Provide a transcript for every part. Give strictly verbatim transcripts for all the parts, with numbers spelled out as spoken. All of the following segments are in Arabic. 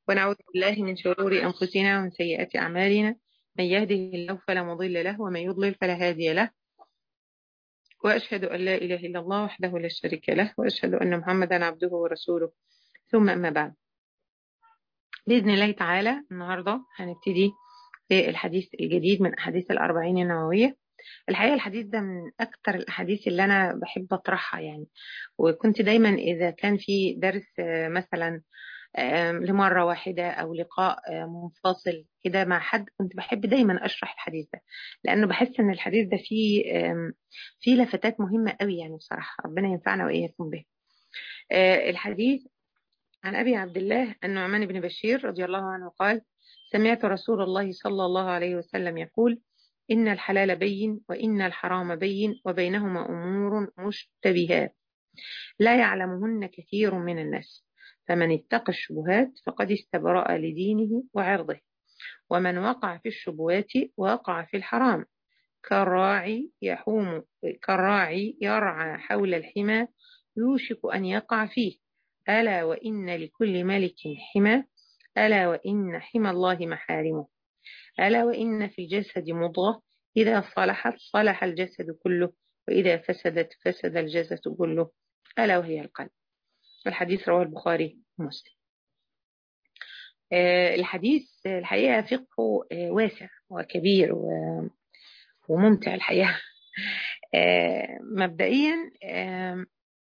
ونعوذ بالله من شرور أنفسنا ومن سيئات أعمالنا. من يهده الله فلا مضل له ومن يضلل فلا هادي له. وأشهد أن لا إله إلا الله وحده لا شريك له، وأشهد أن محمدا عبده ورسوله. ثم أما بعد، بإذن الله تعالى النهاردة هنبتدي في الحديث الجديد من أحاديث الأربعين النووية. الحقيقة الحديث ده من أكتر الأحاديث اللي أنا بحب أطرحها يعني، وكنت دايما إذا كان في درس آه، مثلا آم، لمرة واحدة أو لقاء آه، منفصل كده مع حد، كنت بحب دايما أشرح الحديث ده، لأنه بحس إن الحديث ده فيه آم، فيه لفتات مهمة قوي يعني. بصراحة ربنا ينفعنا وإياكم به. آه، الحديث عن أبي عبد الله النعمان بن بشير رضي الله عنه قال: سمعت رسول الله صلى الله عليه وسلم يقول: إن الحلال بين وإن الحرام بين وبينهما أمور مشتبهات لا يعلمهن كثير من الناس، فمن اتقى الشبهات فقد استبرأ لدينه وعرضه، ومن وقع في الشبهات وقع في الحرام، كالراعي يحوم كالراعي يرعى حول الحمى يوشك أن يقع فيه، ألا وإن لكل ملك حمى، ألا وإن حمى الله محارمه، ألا وإن في الجسد مضغة إذا صلحت صلح الجسد كله، وإذا فسدت فسد الجسد كله، ألا وهي القلب. الحديث رواه البخاري ومسلم. آه، الحديث الحقيقة فقهه آه، واسع وكبير و- وممتع الحقيقة. آه، مبدئيا آه،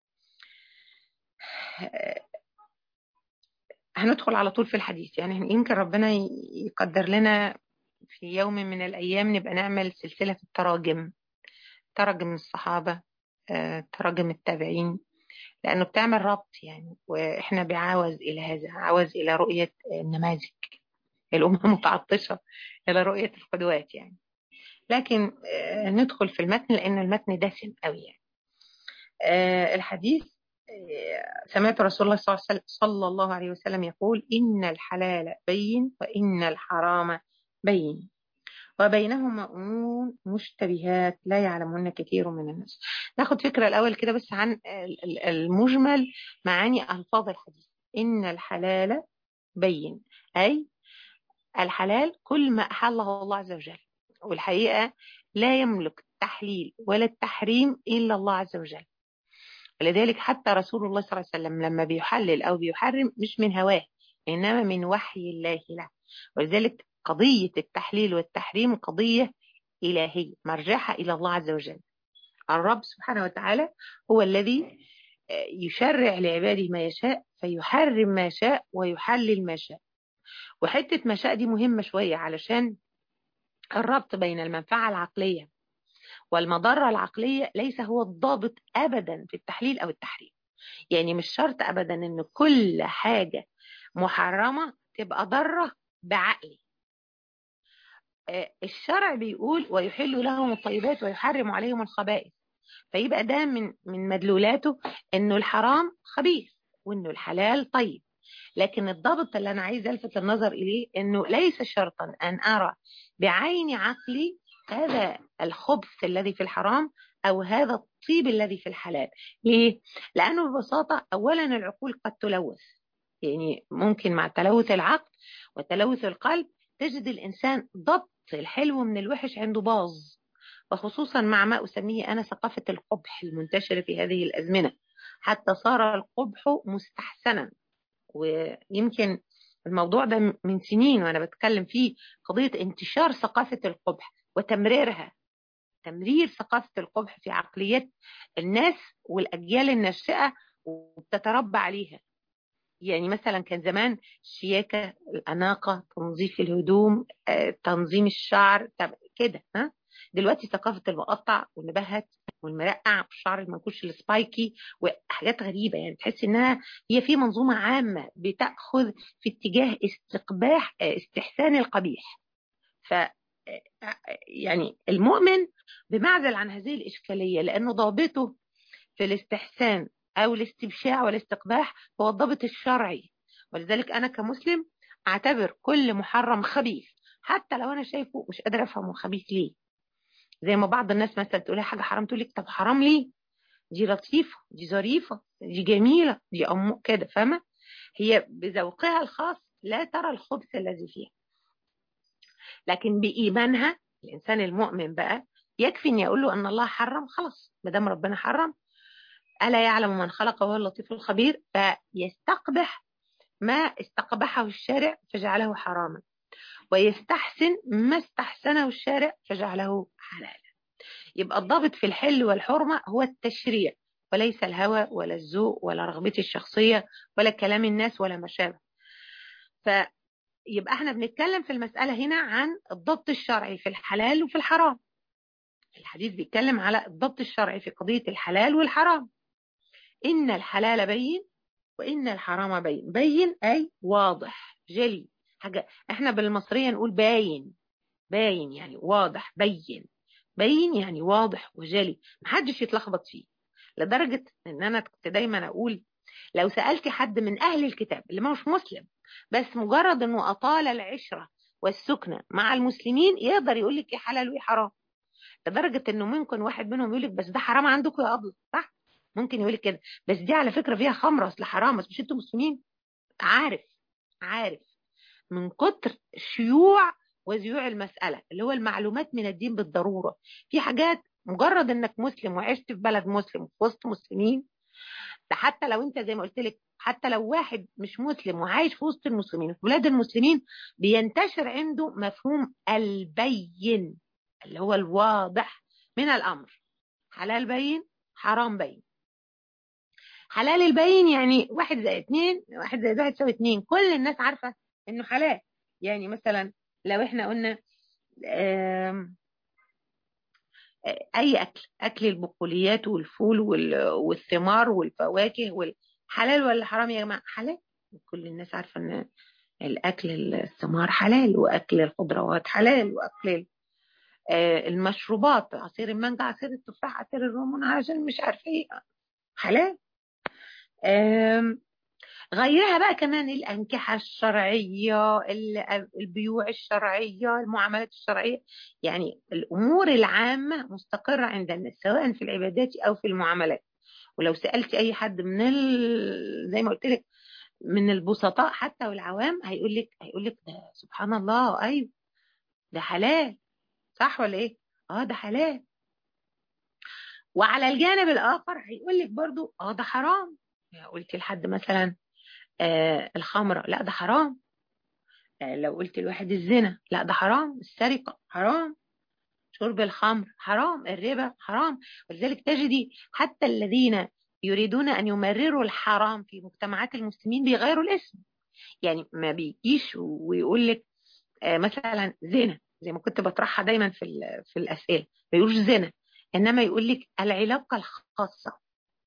هندخل على طول في الحديث، يعني يمكن ربنا ي- يقدر لنا في يوم من الأيام نبقى نعمل سلسلة في التراجم، تراجم الصحابة، آه، تراجم التابعين، لأنه بتعمل ربط يعني، وإحنا بعاوز إلى هذا، عاوز إلى رؤية النماذج. الأمة متعطشة إلى رؤية القدوات يعني. لكن آه، ندخل في المتن لأن المتن دسم قوي يعني. آه، الحديث آه، سمعت رسول الله صلى الله عليه وسلم- صلى الله عليه وسلم يقول: إن الحلال بين وإن الحرام بين وبينهما أمور مشتبهات لا يعلمهن كثير من الناس. ناخد فكرة الأول كده بس عن ال- ال- المجمل معاني ألفاظ الحديث. إن الحلال بين، أي الحلال كل ما أحله الله عز وجل، والحقيقة لا يملك التحليل ولا التحريم إلا الله عز وجل. ولذلك حتى رسول الله صلى الله عليه وسلم لما بيحلل أو بيحرم مش من هواه، إنما من وحي الله له. ولذلك قضية التحليل والتحريم قضية إلهية مرجعها إلى الله عز وجل. الرب سبحانه وتعالى هو الذي يشرع لعباده ما يشاء، فيحرم ما شاء ويحلل ما شاء. وحتة ما شاء دي مهمة شوية، علشان الربط بين المنفعة العقلية والمضرة العقلية ليس هو الضابط أبدا في التحليل أو التحريم. يعني مش شرط أبدا أن كل حاجة محرمة تبقى ضارة بعقلي. الشرع بيقول: ويحل لهم الطيبات ويحرم عليهم الخبائث، فيبقى ده من من مدلولاته انه الحرام خبيث وانه الحلال طيب. لكن الضابط اللي انا عايز الفت النظر اليه انه ليس شرطا ان ارى بعين عقلي هذا الخبث الذي في الحرام او هذا الطيب الذي في الحلال. ليه؟ لانه ببساطه اولا العقول قد تلوث، يعني ممكن مع تلوث العقل وتلوث القلب تجد الانسان ضبط الحلو من الوحش عنده باظ، وخصوصا مع ما أسميه أنا ثقافة القبح المنتشرة في هذه الأزمنة، حتى صار القبح مستحسنا. ويمكن الموضوع ده من سنين وأنا بتكلم فيه، قضية انتشار ثقافة القبح وتمريرها، تمرير ثقافة القبح في عقليات الناس والأجيال الناشئة وبتتربى عليها. يعني مثلا كان زمان الشياكة، الأناقة، تنظيف الهدوم، آه، تنظيم الشعر كده. ها دلوقتي ثقافة المقطع والمبهت والمرقع والشعر المنكوش السبايكي وحاجات غريبة، يعني تحس انها هي في منظومة عامة بتأخذ في اتجاه استقباح آه، استحسان القبيح. ف آه، يعني المؤمن بمعزل عن هذه الإشكالية، لأنه ضابطه في الاستحسان أو الاستبشاع والاستقباح هو الضابط الشرعي. ولذلك أنا كمسلم أعتبر كل محرم خبيث، حتى لو أنا شايفه مش قادر أفهمه خبيث ليه. زي ما بعض الناس مثلا تقول لها حاجة حرام تقول لك طب حرام ليه؟ دي لطيفة، دي ظريفة، دي جميلة، دي أم كده، فاهمة؟ هي بذوقها الخاص لا ترى الخبث الذي فيها، لكن بإيمانها الإنسان المؤمن بقى يكفي إن يقول له أن الله حرم، خلاص ما دام ربنا حرم، ألا يعلم من خلق وهو اللطيف الخبير، فيستقبح ما استقبحه الشارع فجعله حراما، ويستحسن ما استحسنه الشارع فجعله حلالا. يبقى الضابط في الحل والحرمة هو التشريع، وليس الهوى ولا الذوق ولا رغبتي الشخصية ولا كلام الناس ولا ما شابه. فيبقى احنا بنتكلم في المسألة هنا عن الضبط الشرعي في الحلال وفي الحرام. الحديث بيتكلم على الضبط الشرعي في قضية الحلال والحرام. إن الحلال بين وإن الحرام بين. بين أي واضح جلي، حاجة احنا بالمصرية نقول باين. باين يعني واضح، بين. بين يعني واضح وجلي، محدش يتلخبط فيه. لدرجة ان انا كنت دايما اقول لو سألت حد من اهل الكتاب اللي مش مسلم، بس مجرد انه اطال العشرة والسكنة مع المسلمين، يقدر يقول لك ايه حلال وايه حرام. لدرجة انه ممكن واحد منهم يقول لك بس ده حرام عندكم يا ابله، صح؟ ممكن يقول لك كده، بس دي على فكرة فيها خمرة، اصل حرام، بس مش انتوا مسلمين. عارف عارف من كتر شيوع وزيوع المسألة اللي هو المعلومات من الدين بالضرورة. في حاجات مجرد انك مسلم وعشت في بلد مسلم وفي وسط مسلمين، ده حتى لو انت زي ما قلت لك، حتى لو واحد مش مسلم وعايش في وسط المسلمين في بلاد المسلمين، بينتشر عنده مفهوم البين اللي هو الواضح من الأمر. حلال بين، حرام بين. حلال البين يعني واحد زائد اتنين، واحد زائد واحد يساوي اتنين، كل الناس عارفة انه حلال. يعني مثلا لو احنا قلنا آم، اي اكل، اكل البقوليات والفول وال- والثمار والفواكه وال- حلال ولا حرام يا جماعة؟ حلال. كل الناس عارفة ان الاكل الثمار حلال، واكل الخضروات حلال، واكل آه، المشروبات، عصير المانجا، عصير التفاح، عصير الرمان، عشان مش عارفه ايه، حلال. آم، غيرها بقى كمان الأنكحة الشرعية، ال- البيوع الشرعية، المعاملات الشرعية. يعني الأمور العامة مستقرة عند الناس سواء في العبادات أو في المعاملات. ولو سألت أي حد من ال... زي ما قلت لك من البسطاء حتى والعوام، هيقول لك هيقول لك ده سبحان الله، أيوه ده حلال، صح ولا إيه؟ اه ده حلال. وعلى الجانب الآخر هيقول لك برضو اه ده حرام. يعني قلت لحد مثلا آه الخمرة، لا ده حرام. آه لو قلت لواحد الزنا، لا ده حرام. السرقة حرام. شرب الخمر حرام. الربا حرام. ولذلك تجدي حتى الذين يريدون أن يمرروا الحرام في مجتمعات المسلمين بيغيروا الاسم. يعني ما بيجيش ويقول لك آه مثلا زنا زي ما كنت بطرحها دايما في في الأسئلة، ما يقولش زنا، إنما يقول لك العلاقة الخاصة.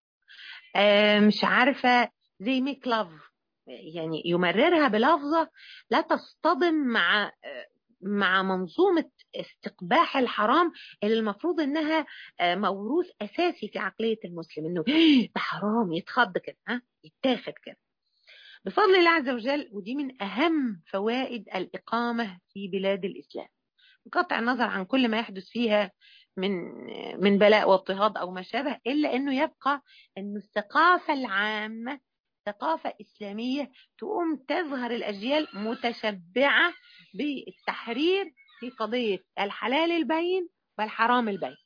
آه مش عارفة، زي ميك لاف، يعني يمررها بلفظة لا تصطدم مع مع منظومة استقباح الحرام اللي المفروض انها آه، موروث اساسي في عقلية المسلم، انه ده حرام، يتخض كده، ها يتاخد كده بفضل الله عز وجل. ودي من اهم فوائد الاقامة في بلاد الاسلام، بقطع النظر عن كل ما يحدث فيها من من بلاء واضطهاد او ما شابه، الا انه يبقى انه الثقافه العامه ثقافه اسلاميه تقوم تظهر الاجيال متشبعه بالتحرير في قضيه الحلال البين والحرام البين.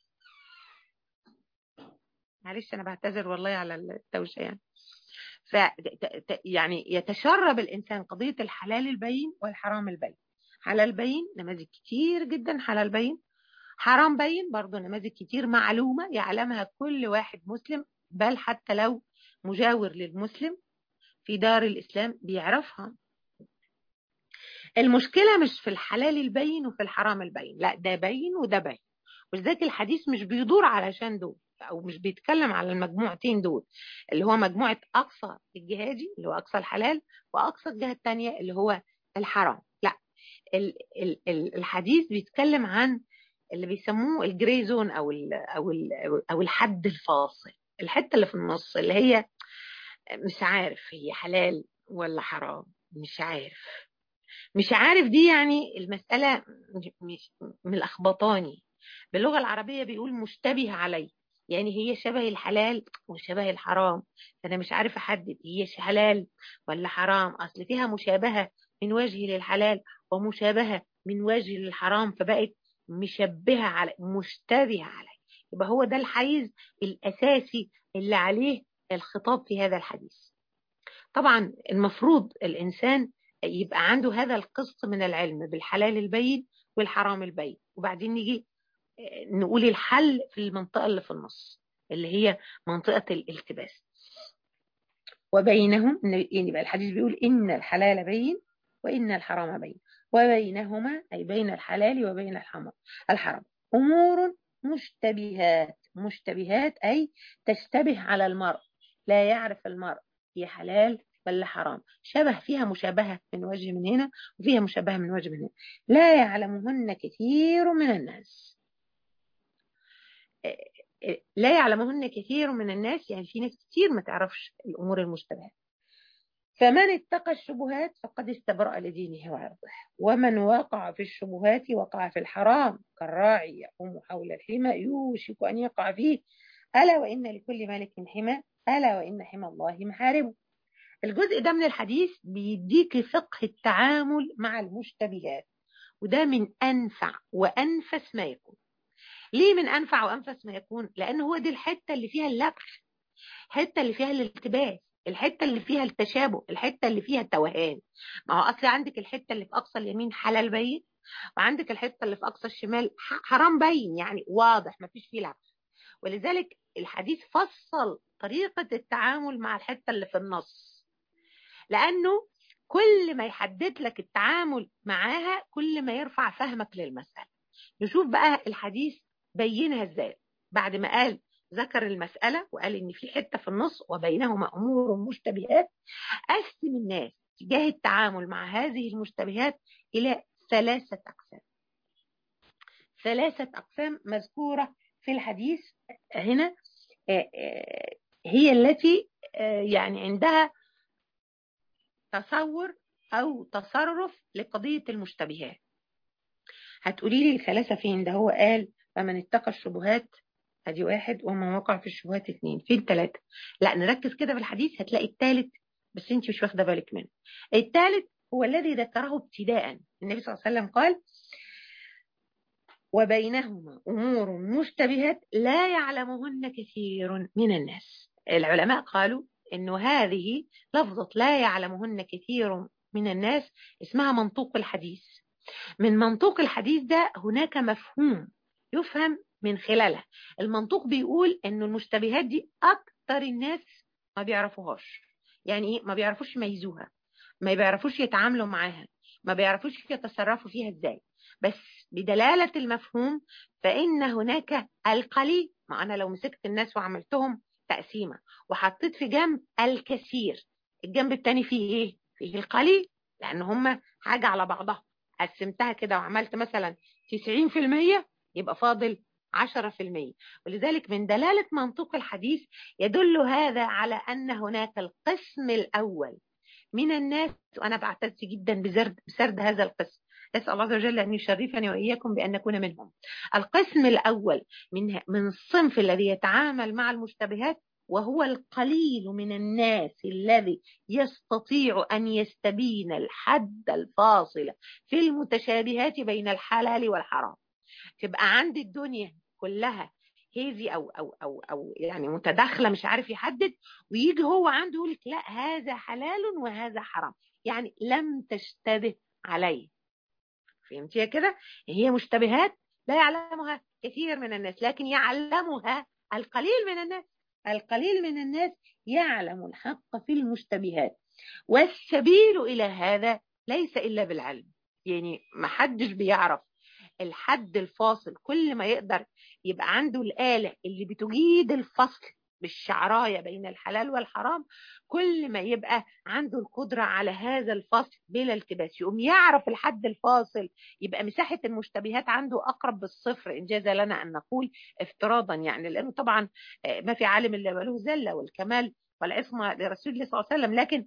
معلش انا بعتذر والله على التوشه يعني. ف يعني يتشرب الانسان قضيه الحلال البين والحرام البين. حلال بين نماذج كتير جدا، حلال بين. حرام بين برضه نماذج كتير معلومة يعلمها كل واحد مسلم، بل حتى لو مجاور للمسلم في دار الإسلام بيعرفها. المشكلة مش في الحلال البين وفي الحرام البين، لا ده بين وده بين. ولذلك الحديث مش بيدور علشان دول، أو مش بيتكلم على المجموعتين دول، اللي هو مجموعة أقصى الجهادي اللي هو أقصى الحلال، وأقصى الجهة التانية اللي هو الحرام. لا، ال- ال- ال- الحديث بيتكلم عن اللي بيسموه الجري زون او ال او ال او الحد الفاصل، الحته اللي في النص اللي هي مش عارف هي حلال ولا حرام. مش عارف مش عارف دي يعني المساله مش من الاخبطاني. باللغه العربيه بيقول مشتبه عليه، يعني هي شبه الحلال وشبه الحرام، فأنا مش عارفة أحدد هي حلال ولا حرام، أصل فيها مشابهة من وجه للحلال ومشابهة من وجه للحرام، فبقت مشبهة على مشتبهة عليه. يبقى هو ده الحيز الأساسي اللي عليه الخطاب في هذا الحديث. طبعا المفروض الإنسان يبقى عنده هذا القسط من العلم بالحلال البين والحرام البين، وبعدين نيجي نقول الحل في المنطقة اللي في النص اللي هي منطقة الالتباس. وبينهم، يعني بقى الحديث بيقول إن الحلال بين وإن الحرام بين، وبينهما أي بين الحلال وبين الحرام أمور مشتبهات. مشتبهات أي تشتبه على المرء، لا يعرف المرء هي حلال ولا حرام، شبه فيها مشابهة من وجه من هنا وفيها مشابهة من وجه من هنا، لا يعلمهن كثير من الناس. لا يعلمهن كثير من الناس يعني في ناس كثير ما تعرفش الأمور المشتبهات. فمن اتقى الشبهات فقد استبرأ لدينه وعرضه، ومن وقع في الشبهات وقع في الحرام، كالراعي يقوم حول الحمى يوشك أن يقع فيه، ألا وإن لكل ملك حمى، ألا وإن حمى الله محارمه. الجزء ده من الحديث بيديك فقه التعامل مع المشتبهات، وده من أنفع وأنفس ما يكون. ليه من أنفع وأنفس ما يكون؟ لأن هو دي الحتة اللي فيها اللبس، الحتة اللي فيها الالتباس، الحتة اللي فيها التشابه، الحتة اللي فيها التوهان. ما هو أصل عندك الحتة اللي في أقصى اليمين حلال بين، وعندك الحتة اللي في أقصى الشمال حرام بين، يعني واضح ما فيش فيه لبس. ولذلك الحديث فصل طريقة التعامل مع الحتة اللي في النص، لأنه كل ما يحدد لك التعامل معاها كل ما يرفع فهمك للمسألة. نشوف بقى الحديث بينها ازاي. بعد ما قال ذكر المسألة وقال ان في حتة في النص وبينهما امور مشتبهات، قسم الناس تجاه التعامل مع هذه المشتبهات الى ثلاثة اقسام. ثلاثة اقسام مذكورة في الحديث هنا، هي التي يعني عندها تصور او تصرف لقضية المشتبهات. هتقولي لي الثلاثة فين؟ ده هو قال فمن اتقى الشبهات ادي واحد، ومن وقع في الشبهات اثنين. فين الثلاثة؟ لا نركز كده في الحديث هتلاقي الثالث، بس انت مش واخده بالك منه. الثالث هو الذي ذكره ابتداء، النبي صلى الله عليه وسلم قال وبينهما امور مشتبهات لا يعلمهن كثير من الناس. العلماء قالوا انه هذه لفظة لا يعلمهن كثير من الناس اسمها منطوق الحديث. من منطوق الحديث ده هناك مفهوم يفهم من خلالها. المنطوق بيقول انه المشتبهات دي اكتر الناس ما بيعرفوهاش. يعني ايه؟ ما بيعرفوش يميزوها، ما بيعرفوش يتعاملوا معاها، ما بيعرفوش يتصرفوا فيها ازاي. بس بدلالة المفهوم فإن هناك القليل، ما أنا لو مسكت الناس وعملتهم تقسيمة وحطيت في جنب الكثير، الجنب التاني فيه ايه؟ فيه القليل، لأن هم حاجة على بعضها. قسمتها كده وعملت مثلا تسعين في المية يبقى فاضل عشرة في المية. ولذلك من دلالة منطوق الحديث يدل هذا على أن هناك القسم الأول من الناس، وأنا بعتز جدا بسرد, بسرد هذا القسم، أسأل الله عز وجل أن يشرفني وإياكم بأن نكون منهم. القسم الأول من من الصنف الذي يتعامل مع المشتبهات، وهو القليل من الناس الذي يستطيع أن يستبين الحد الفاصل في المتشابهات بين الحلال والحرام. تبقى عند الدنيا كلها هيزي أو, أو, أو, أو يعني متداخلة مش عارف يحدد، ويجي هو عنده يقول لك لا هذا حلال وهذا حرام، يعني لم تشتبه عليه. فهمتيها كده؟ هي مشتبهات لا يعلمها كثير من الناس، لكن يعلمها القليل من الناس. القليل من الناس يعلم الحق في المشتبهات، والسبيل إلى هذا ليس إلا بالعلم. يعني ما حدش بيعرف الحد الفاصل، كل ما يقدر يبقى عنده الآلة اللي بتجيد الفصل بالشعراية بين الحلال والحرام، كل ما يبقى عنده القدرة على هذا الفصل بلا التباس، يقوم يعرف الحد الفاصل، يبقى مساحة المشتبهات عنده أقرب بالصفر إن جاز لنا أن نقول افتراضا، يعني لأنه طبعا ما في عالم إلا وله زلة، والكمال والعصمة لرسول الله صلى الله عليه وسلم، لكن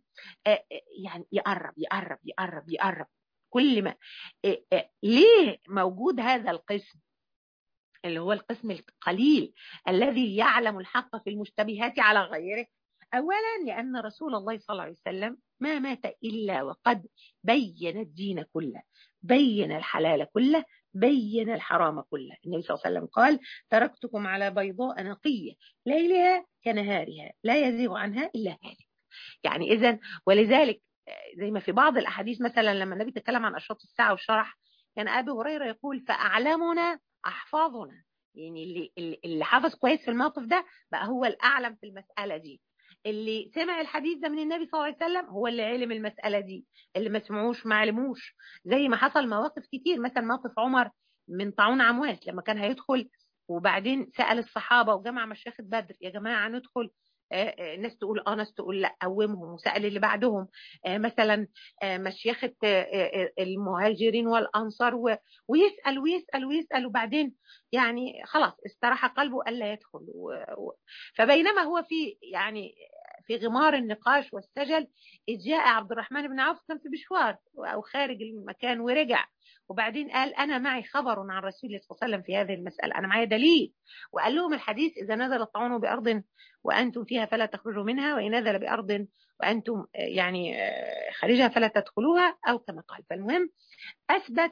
يعني يقرب يقرب يقرب يقرب كل ما. ليه موجود هذا القسم؟ اللي هو القسم القليل الذي يعلم الحق في المشتبهات على غيره. أولا لأن رسول الله صلى الله عليه وسلم ما مات إلا وقد بين الدين كله، بين الحلال كله، بين الحرام كله. النبي صلى الله عليه وسلم قال: تركتكم على بيضاء نقية ليلها كنهارها لا يزيغ عنها إلا هالك. يعني إذن ولذلك زي ما في بعض الأحاديث مثلا لما النبي تكلم عن أشراط الساعة وشرح، كان أبي هريرة يقول: فأعلمنا أحفظنا. يعني اللي اللي حافظ كويس في الموقف ده بقى هو الأعلم في المسألة دي. اللي سمع الحديث ده من النبي صلى الله عليه وسلم هو اللي علم المسألة دي، اللي ما سمعوش ما علموش. زي ما حصل مواقف كتير، مثلا موقف عمر من طاعون عمواس لما كان هيدخل وبعدين سأل الصحابة وجمع مشايخ بدر: يا جماعة ندخل؟ آه آه ناس تقول اه، ناس تقول لا، قومهم. وسأل اللي بعدهم آه مثلا آه مشيخة آه المهاجرين والأنصار، ويسأل ويسأل ويسأل، وبعدين يعني خلاص استراح قلبه ألا يدخل. و... و... فبينما هو في يعني في غمار النقاش والسجل، إذ جاء عبد الرحمن بن عوف، كان في مشوار أو خارج المكان ورجع، وبعدين قال: أنا معي خبر عن رسول الله صلى الله عليه وسلم في هذه المسألة، أنا معي دليل. وقال لهم الحديث: إذا نزل الطاعون بأرض وأنتم فيها فلا تخرجوا منها، وإن نزل بأرض وأنتم يعني خارجها فلا تدخلوها، أو كما قال. فالمهم أثبت،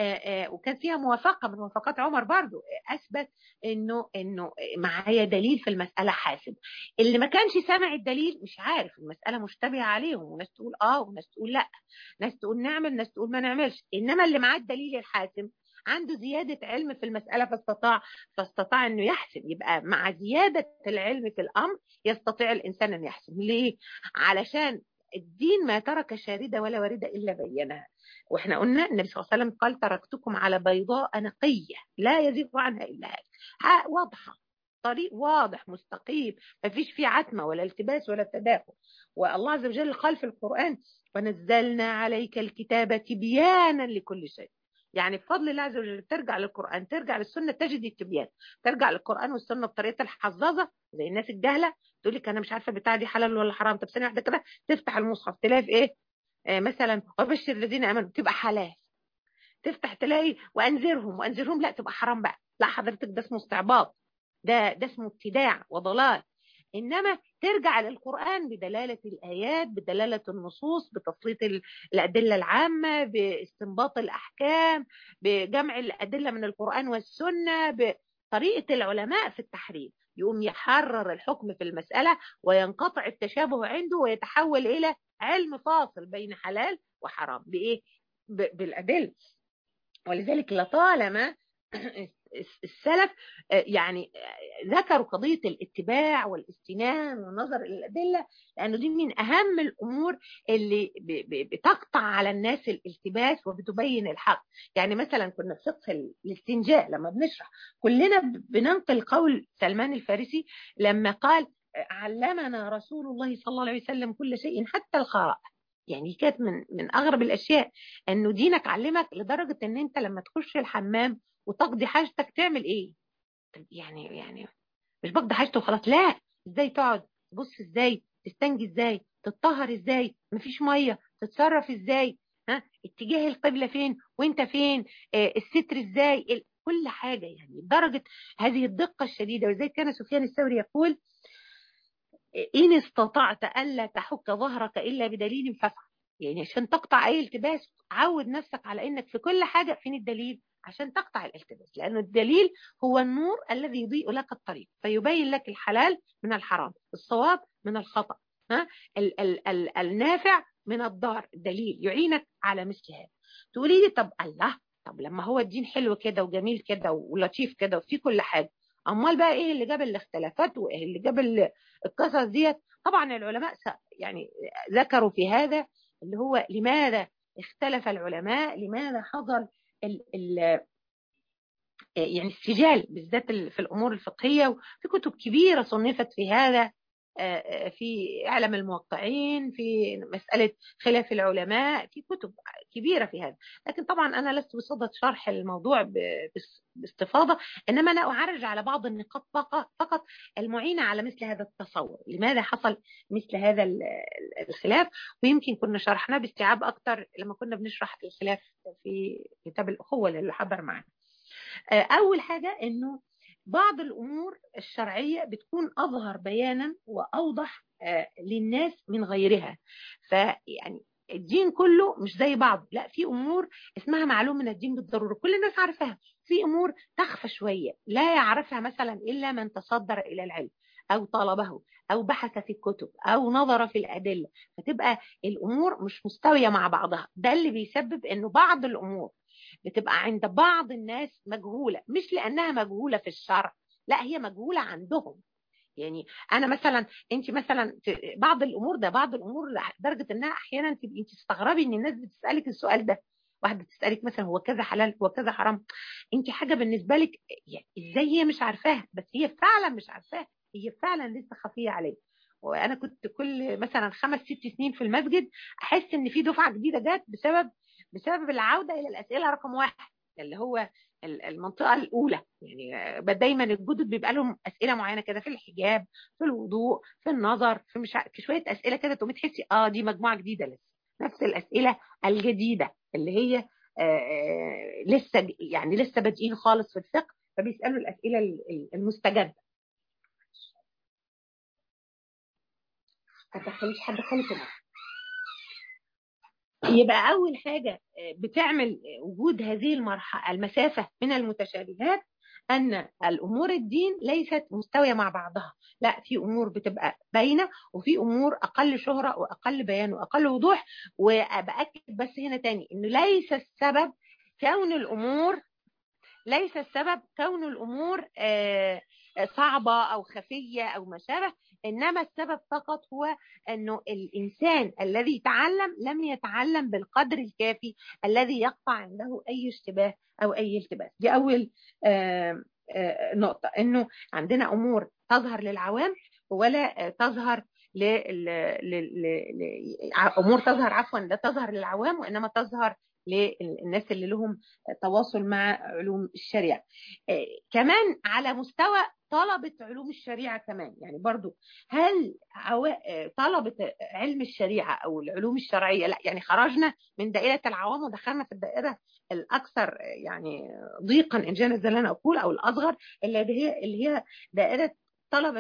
وكان فيها موافقة من موافقات عمر برضو، أثبت إنه إنه معايا دليل في المسألة حاسب. اللي ما كانش سامع الدليل مش عارف، المسألة مشتبهة عليهم، وناس تقول آه وناس تقول لأ، ناس تقول نعمل ناس تقول ما نعملش. إنما اللي معاه الدليل الحاسم عنده زيادة علم في المسألة، فاستطاع فاستطاع إنه يحسم. يبقى مع زيادة العلم في الأمر يستطيع الإنسان أن يحسم. ليه؟ علشان الدين ما ترك شاردة ولا واردة إلا بينها. واحنا قلنا النبي صلى الله عليه وسلم قال: تركتكم على بيضاء نقية لا يزيغ عنها إلا هالك. واضحة، طريق واضح مستقيم، ما فيش فيه عتمة ولا التباس ولا تداخل. والله عز وجل قال في القرآن: ونزلنا عليك الكتاب تبيانا لكل شيء. يعني بفضل الله عز وجل ترجع للقرآن، ترجع للسنة، تجد التبيان. ترجع للقرآن والسنة بطريقة الحظاظة زي الناس الجهلة تقول لك أنا مش عارفة بتاع دي حلال ولا حرام، طب ثانية واحدة كده تفتح المصحف تلاقي في إيه؟ آه مثلا: وبشر الذين آمنوا، تبقى حلال. تفتح تلاقي وأنذرهم وأنذرهم، لا تبقى حرام بقى. لا حضرتك، ده اسمه استعباط، ده ده اسمه ابتداع وضلال. إنما ترجع للقرآن بدلالة الآيات، بدلالة النصوص، بتسليط الأدلة العامة، باستنباط الأحكام، بجمع الأدلة من القرآن والسنة، بطريقة العلماء في التحرير. يقوم يحرر الحكم في المسألة وينقطع التشابه عنده ويتحول إلى علم فاصل بين حلال وحرام. بإيه؟ بالأدلة. ولذلك لطالما السلف يعني ذكروا قضية الاتباع والاستنان والنظر إلى الأدلة، لأنه دي من أهم الأمور اللي بتقطع على الناس الالتباس وبتبين الحق. يعني مثلا كنا في فقه الاستنجاء لما بنشرح كلنا بننقل قول سلمان الفارسي لما قال: علمنا رسول الله صلى الله عليه وسلم كل شيء حتى الخراء. يعني كانت من من اغرب الاشياء انه دينك علمك لدرجه ان انت لما تخش الحمام وتقضي حاجتك تعمل ايه. يعني يعني مش بقضي حاجته وخلاص، لا، ازاي تقعد، تبص ازاي، تستنجي ازاي، تتطهر ازاي، مفيش ميه تتصرف ازاي، ها اتجاه القبله فين وانت فين، آه الستر ازاي، ال... كل حاجه. يعني درجه هذه الدقه الشديده. وزي كان سفيان الثوري يقول: إن استطعت ألا تحك ظهرك إلا بدليل فافعل. يعني عشان تقطع أي التباس عود نفسك على إنك في كل حاجة فين الدليل عشان تقطع الالتباس، لأنه الدليل هو النور الذي يضيء لك الطريق فيبين لك الحلال من الحرام، الصواب من الخطأ، ها ال ال ال النافع من الضار. الدليل يعينك على مثل هذا. تقولي لي: طب الله، طب لما هو الدين حلو كده وجميل كده ولطيف كده وفي كل حاجة، امال بقى ايه اللي جاب الاختلافات وايه اللي جاب القصص ديت؟ طبعا العلماء يعني ذكروا في هذا اللي هو لماذا اختلف العلماء، لماذا حصل ال ال يعني السجال بالذات في الامور الفقهيه. وفي كتب كبيره صنفت في هذا، في اعلام الموقعين، في مساله خلاف العلماء، في كتب كبيره في هذا. لكن طبعا انا لست بصدد شرح الموضوع باستفاضه، انما انا اعرج على بعض النقاط فقط المعينه على مثل هذا التصور، لماذا حصل مثل هذا الخلاف. ويمكن كنا شرحناه باستيعاب اكثر لما كنا بنشرح الخلاف في كتاب الاخوه اللي حضر معنا. اول حاجه انه بعض الامور الشرعيه بتكون اظهر بيانا واوضح للناس من غيرها. فيعني الدين كله مش زي بعض، لا، في امور اسمها معلوم من الدين بالضروره كل الناس عارفاها، في امور تخفى شويه لا يعرفها مثلا الا من تصدر الى العلم او طلبه او بحث في الكتب او نظر في الادله، فتبقى الامور مش مستويه مع بعضها. ده اللي بيسبب انه بعض الامور بتبقى عند بعض الناس مجهوله، مش لانها مجهوله في الشرع، لا، هي مجهوله عندهم. يعني انا مثلا، انت مثلا بعض الامور، ده بعض الامور لدرجه انها احيانا تبقي انت تستغربي ان الناس بتسالك السؤال ده. واحده تسالك مثلا هو كذا حلال هو كذا حرام، انت حاجه بالنسبه لك يعني ازاي هي مش عارفاها، بس هي فعلا مش عارفاها، هي فعلا لسه خفيه عليه. وانا كنت كل مثلا خمس ست سنين في المسجد احس ان في دفعه جديده جت بسبب بسبب العوده الى الاسئله رقم واحد، اللي هو المنطقه الاولى. يعني دايما الجدد بيبقى لهم اسئله معينه كده في الحجاب، في الوضوء، في النظر، في مش في شويه اسئله كده تقومي تحسي اه دي مجموعه جديده لسه، نفس الاسئله الجديده اللي هي آه آه لسه يعني لسه بادئين خالص في الفقه، فبيسالوا الاسئله المستجده. ما تدخليش حد خالص هنا. يبقى اول حاجه بتعمل وجود هذه المرحله المسافه من المتشابهات ان الامور الدين ليست مستويه مع بعضها، لا، في امور بتبقى باينه وفي امور اقل شهره واقل بيان واقل وضوح. وباكد بس هنا تاني انه ليس السبب كون الامور ليس السبب كون الامور صعبه او خفيه او ما شابه، انما السبب فقط هو انه الانسان الذي تعلم لم يتعلم بالقدر الكافي الذي يقطع عنده اي اشتباه او اي التباس. دي اول نقطه، انه عندنا امور تظهر للعوام ولا تظهر ل... ل... ل... ل... امور تظهر عفوا لا تظهر للعوام وانما تظهر للناس اللي لهم تواصل مع علوم الشريعة. كمان على مستوى طلبة علوم الشريعة كمان، يعني برضو هل طلبة علم الشريعة أو العلوم الشرعية، لا، يعني خرجنا من دائرة العوام ودخلنا في الدائرة الأكثر يعني ضيقا إن جاز لنا أقول، أو الأصغر، اللي هي اللي هي دائرة طلبة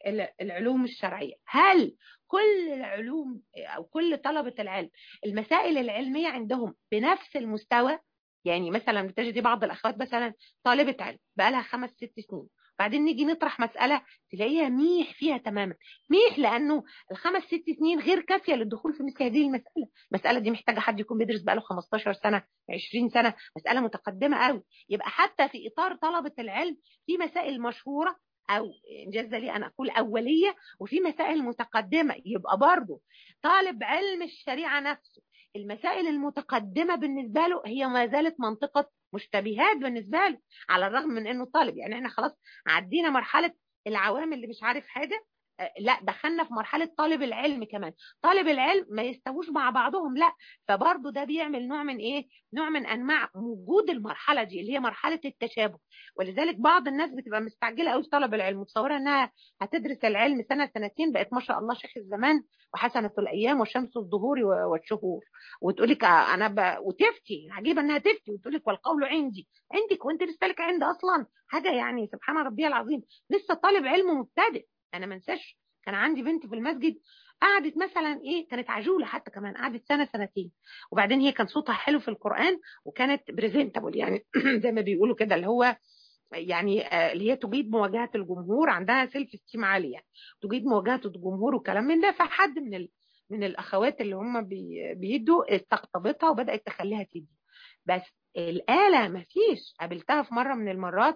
العلوم الشرعية. هل كل العلوم أو كل طلبة العلم المسائل العلمية عندهم بنفس المستوى؟ يعني مثلا بتجدي بعض الأخوات مثلا طالبة علم بقى لها خمس ست سنين، بعدين نيجي نطرح مسألة تلاقيها ميح فيها تماما. ميح لأنه الخمس ست سنين غير كافية للدخول في مثل هذه المسألة. المسألة دي محتاجة حد يكون بيدرس بقى له خمستاشر سنة عشرين سنة، مسألة متقدمة قوي. يبقى حتى في إطار طلبة العلم في مسائل مشهورة او انجاز لي انا اقول اوليه، وفي مسائل متقدمه. يبقى برضه طالب علم الشريعه نفسه المسائل المتقدمه بالنسبه له هي ما زالت منطقه مشتبهات بالنسبه له، على الرغم من انه طالب. يعني احنا خلاص عدينا مرحله العوام اللي مش عارف حاجه، لا، دخلنا في مرحله طالب العلم كمان. طالب العلم ما يستووش مع بعضهم، لا. فبرضه ده بيعمل نوع من ايه نوع من انواع وجود المرحله دي اللي هي مرحله التشابه. ولذلك بعض الناس بتبقى مستعجله قوي في طلب العلم، متصوره انها هتدرس العلم سنه سنتين بقت ما شاء الله شيخ الزمان وحسنه الايام وشمس الظهور والشهور، وتقول لك انا ب... وتفتي عجيبه انها تفتي وتقول لك والقول عندي عندك وانت لسه لك عند اصلا حاجه. يعني سبحان ربي العظيم، لسه طالب علم مبتدئ. انا ما انساش كان عندي بنت في المسجد قعدت مثلا ايه كانت عجوله حتى كمان، قعدت سنه سنتين، وبعدين هي كان صوتها حلو في القران وكانت بريزنتابل، يعني زي ما بيقولوا كده، اللي هو يعني اللي هي تجيد مواجهه الجمهور، عندها سيلف استيم عاليه، تجيد مواجهه الجمهور وكلام من ده. فحد من ال... من الاخوات اللي هم بي... بيدوا استقطبتها وبدات تخليها تدي. بس الاله ما فيش. قابلتها في مره من المرات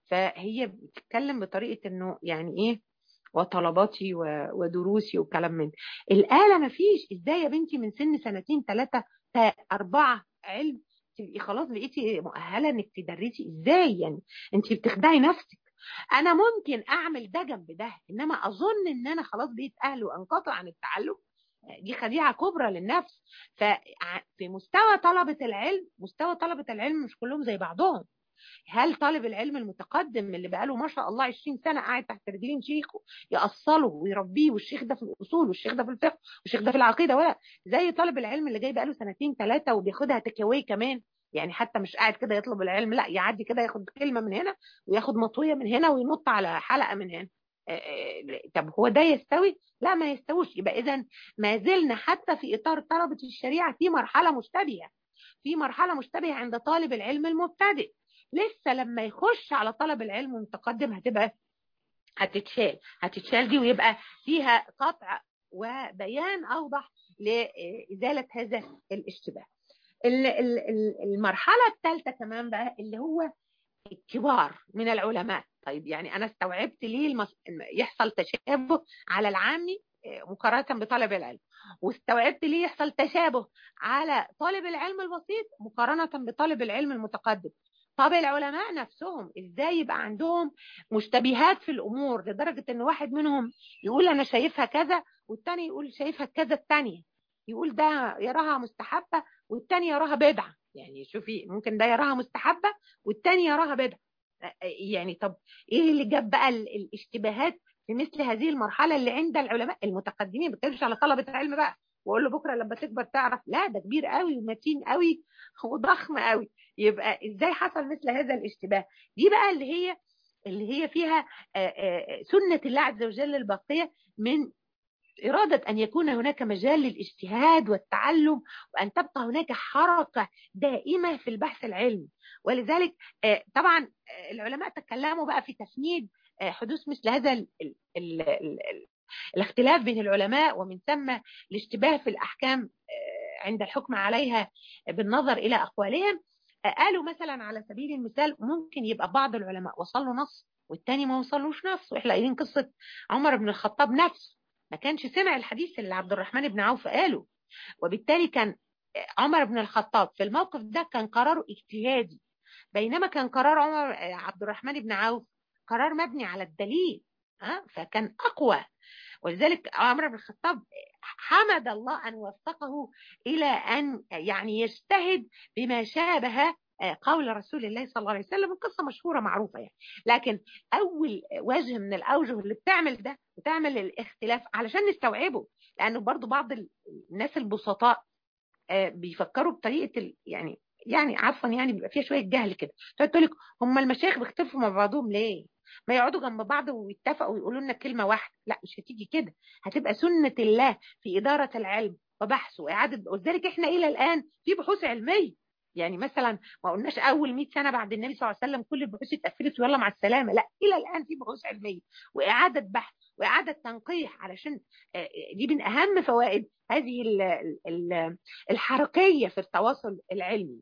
فهي بتتكلم بطريقه انه يعني ايه وطلباتي ودروسي وكلام من الآلة. ما فيش. ازاي يا بنتي من سن سنتين ثلاثة أربعة علم تبقي خلاص بقيتي مؤهلة انك تدرسي؟ ازاي يعني؟ انت بتخدعي نفسك. انا ممكن اعمل ده جنب ده، انما اظن ان انا خلاص بقيت اهل وانقطع عن التعلم، دي خديعة كبرى للنفس. ففي مستوى طلبة العلم مستوى طلبة العلم مش كلهم زي بعضهم. هل طالب العلم المتقدم اللي بقاله ما شاء الله عشرين سنة قاعد تحت رجلين شيخه يأصله ويربيه، والشيخ ده في الأصول والشيخ ده في الفقه والشيخ ده في العقيدة، ولا زي طالب العلم اللي جاي بقاله سنتين ثلاثة وبياخدها تكاوي كمان؟ يعني حتى مش قاعد كده يطلب العلم، لا يعدي كده ياخد كلمة من هنا وياخد مطوية من هنا وينط على حلقة من هنا. طب هو ده يستوي؟ لا ما يستويش. يبقى إذا ما زلنا حتى في إطار طلبة الشريعة في مرحلة مشتبهة، في مرحلة مشتبهة عند طالب العلم المبتدئ. لسه لما يخش على طلب العلم المتقدم هتبقى هتتشال هتتشال دي، ويبقى فيها قطع وبيان أوضح لإزالة هذا الاشتباه. المرحلة الثالثة كمان بقى اللي هو الكبار من العلماء. طيب يعني أنا استوعبت ليه المس... يحصل تشابه على العامي مقارنة بطالب العلم، واستوعبت ليه يحصل تشابه على طالب العلم البسيط مقارنة بطالب العلم المتقدم. طب العلماء نفسهم ازاي يبقى عندهم مشتبهات في الأمور لدرجة ان واحد منهم يقول أنا شايفها كذا والتاني يقول شايفها كذا، التانية يقول ده يراها مستحبة والتاني يراها بدعة. يعني شوفي ممكن ده يراها مستحبة والتاني يراها بدعة. يعني طب ايه اللي جاب بقى الاشتباهات في مثل هذه المرحلة اللي عند العلماء المتقدمين؟ ما بتكلمش على طلبة العلم بقى واقول له بكرة لما تكبر تعرف، لا ده كبير قوي ومتين قوي وضخم قوي. يبقى ازاي حصل مثل هذا الاشتباه؟ دي بقى اللي هي اللي هي فيها سنة الله عز وجل الباقية من إرادة أن يكون هناك مجال للاجتهاد والتعلم، وأن تبقى هناك حركة دائمة في البحث العلمي. ولذلك طبعا العلماء تكلموا بقى في تفنيد حدوث مثل هذا ال ال ال ال ال الاختلاف بين العلماء، ومن ثم الاشتباه في الأحكام عند الحكم عليها بالنظر إلى أقوالهم. قالوا مثلا على سبيل المثال ممكن يبقى بعض العلماء وصل له نص والتاني ما وصلوش نص. واحنا قايلين قصة عمر بن الخطاب نفسه ما كانش سمع الحديث اللي عبد الرحمن بن عوف قاله، وبالتالي كان عمر بن الخطاب في الموقف ده كان قراره اجتهادي، بينما كان قرار عمر عبد الرحمن بن عوف قرار مبني على الدليل، ها فكان أقوى. ولذلك عمر بن الخطاب حمد الله أن وفقه إلى أن يعني يجتهد بما شابه قول رسول الله صلى الله عليه وسلم. قصة مشهورة معروفة يعني، لكن أول وجه من الأوجه اللي بتعمل ده وتعمل الاختلاف علشان نستوعبه، لأنه برضو بعض الناس البسطاء بيفكروا بطريقة يعني يعني عفوا يعني بيبقى فيها شوية جهل كده. تقول لك هم المشايخ بيختلفوا مع بعضهم ليه؟ ما يقعدوا جنب بعض ويتفقوا ويقولوا لنا كلمة واحدة. لا مش هتيجي كده، هتبقى سنة الله في إدارة العلم وبحثه وإعادة. ولذلك إحنا إلى الآن في بحوث علمية، يعني مثلا ما قلناش أول مئة سنة بعد النبي صلى الله عليه وسلم كل البحوث اتقفلت ويلا مع السلامة، لا إلى الآن في بحوث علمية وإعادة بحث وإعادة تنقيح، علشان دي من أهم فوائد هذه الحركية في التواصل العلمي.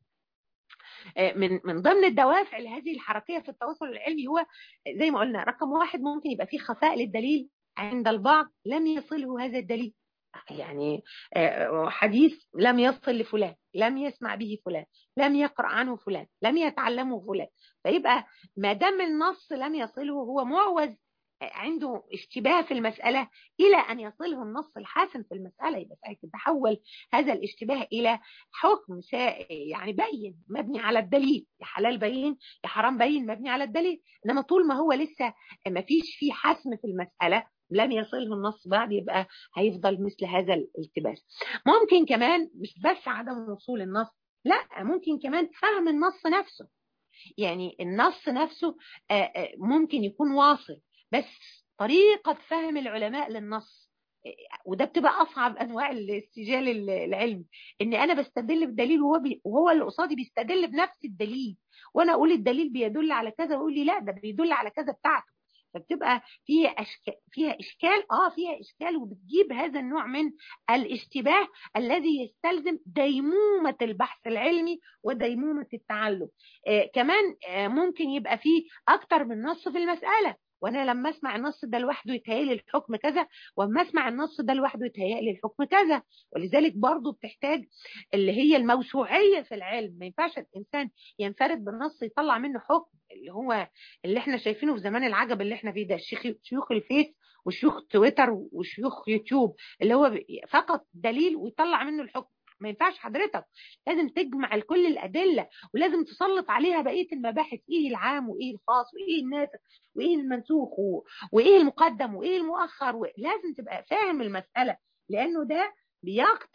من من ضمن الدوافع لهذه الحركية في التواصل العلمي هو زي ما قلنا رقم واحد ممكن يبقى فيه خفاء للدليل عند البعض لم يصله هذا الدليل، يعني حديث لم يصل لفلان، لم يسمع به فلان، لم يقرأ عنه فلان، لم يتعلمه فلان، فيبقى ما دام النص لم يصله هو معوز عنده اشتباه في المسألة إلى أن يصله النص الحاسم في المسألة. يبقى يتحول هذا الاشتباه إلى حكم يعني بين مبني على الدليل، يا حلال بين يا حرام بين مبني على الدليل. إنما طول ما هو لسه ما فيش فيه حسم في المسألة لم يصله النص بعد، يبقى هيفضل مثل هذا الالتباس. ممكن كمان مش بس عدم وصول النص، لا ممكن كمان فهم النص نفسه. يعني النص نفسه ممكن يكون واصل بس طريقة فهم العلماء للنص، وده بتبقى أصعب أنواع الاستجال العلمي، إن أنا بستدل بدليل وهو, بي وهو اللي قصادي بيستدل بنفس الدليل، وأنا أقول الدليل بيدل على كذا ويقول لي لا ده بيدل على كذا بتاعته. فبتبقى فيها أشكال فيها إشكال آه فيها إشكال وبتجيب هذا النوع من الاشتباه الذي يستلزم ديمومة البحث العلمي وديمومة التعلم. آه كمان آه ممكن يبقى فيه أكتر من نص في المسألة، وانا لما اسمع النص ده لوحده يتهيألي الحكم كذا، واما اسمع النص ده لوحده يتهيألي الحكم كذا. ولذلك برضو بتحتاج اللي هي الموسوعية في العلم. ما ينفعش الانسان ينفرد بالنص يطلع منه حكم اللي هو اللي احنا شايفينه في زمان العجب اللي احنا فيه ده، شيوخ الفيس وشيوخ تويتر وشيوخ يوتيوب اللي هو فقط دليل ويطلع منه الحكم. ما ينفعش حضرتك، لازم تجمع كل الأدلة ولازم تسلط عليها بقية المباحث، ايه العام وايه الخاص وايه الناسخ وايه المنسوخ وايه المقدم وايه المؤخر، لازم تبقى فاهم المسألة، لأنه ده بيقطع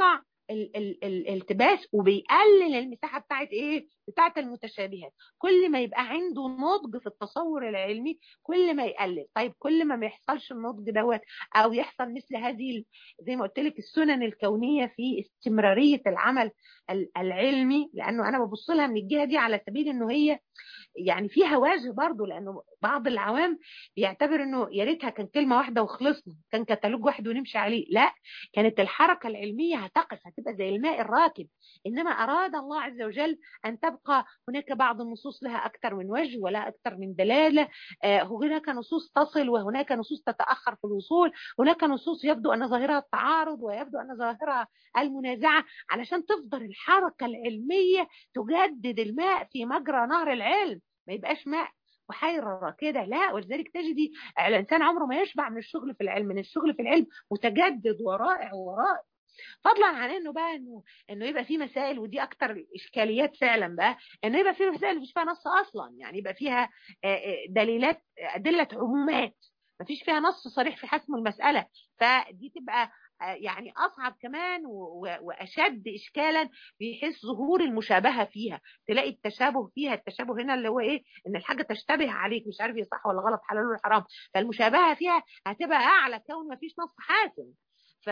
ال ال الالتباس وبيقلل المساحه بتاعت ايه؟ بتاعت المتشابهات. كل ما يبقى عنده نضج في التصور العلمي كل ما يقلل. طيب كل ما ما يحصلش النضج دوت او يحصل مثل هذه زي ما قلت لك السنن الكونيه في استمراريه العمل العلمي، لانه انا ببص لها من الجهه دي على سبيل انه هي يعني فيها وجه برضه، لانه بعض العوام بيعتبر انه يا ريتها كان كلمه واحده وخلصنا، كان كتالوج واحد ونمشي عليه. لا، كانت الحركه العلميه هتقف، هتبقى زي الماء الراكد. انما اراد الله عز وجل ان تبقى هناك بعض النصوص لها اكثر من وجه ولا اكثر من دلاله. آه هناك نصوص تصل وهناك نصوص تتاخر في الوصول، هناك نصوص يبدو ان ظاهرها التعارض ويبدو ان ظاهرها المنازعه، علشان تفضل الحركه العلميه تجدد الماء في مجرى نهر العلم، ما يبقاش ماء وحيرة كده. لا، ولذلك تجدي الانسان عمره ما يشبع من الشغل في العلم، من الشغل في العلم متجدد ورائع ورائع. فضلا عن انه بقى انه انه يبقى في مسائل، ودي اكتر الاشكاليات فعلا بقى، انه يبقى في مسائل مش فيها نص اصلا، يعني يبقى فيها دليلات، ادله عمومات، ما فيش فيها نص صريح في حسم المساله. فدي تبقى يعني اصعب كمان واشد اشكالا، بحيث ظهور المشابهه فيها. تلاقي التشابه فيها، التشابه هنا اللي هو ايه؟ ان الحاجه تشتبه عليك، مش عارف هي صح ولا غلط، حلال ولا حرام، فالمشابهه فيها هتبقى اعلى كون ما فيش نص حاسم. ف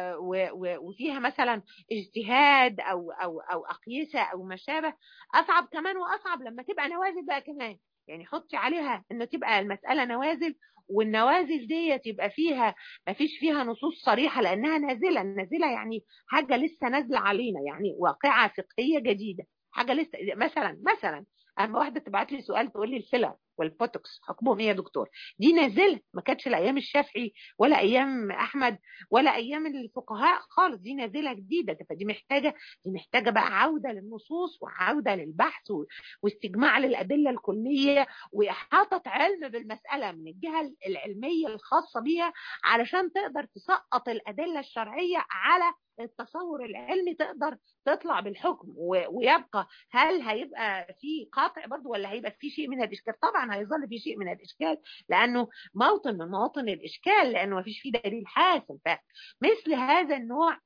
وفيها مثلا اجتهاد او او او اقيسه او ما شابه. اصعب كمان واصعب لما تبقى نوازل بقى كمان، يعني حطي عليها ان تبقى المساله نوازل، والنوازل دي يبقى فيها ما فيش فيها نصوص صريحه لانها نازله. النازله يعني حاجه لسه نازله علينا، يعني واقعه فقهيه جديده، حاجه لسه. مثلا مثلا اما واحده تبعت لي سؤال تقول لي الفيلر والبوتوكس حكمهم ايه يا دكتور؟ دي نازله، ما كانتش لايام الشافعي ولا ايام احمد ولا ايام الفقهاء خالص، دي نازله جديده. فدي محتاجه دي محتاجه بقى عوده للنصوص وعوده للبحث واستجماع للادله الكليه واحاطه علم بالمساله من الجهه العلميه الخاصه بيها، علشان تقدر تسقط الادله الشرعيه على التصور العلمي، تقدر تطلع بالحكم. ويبقى هل هيبقى في قاطع برضو ولا هيبقى في شيء من الاشكال؟ طبعا هيظل في شيء من الاشكال، لانه موطن من مواطن الاشكال، لانه ما فيش فيه دليل حاسم. فمثل هذا النوع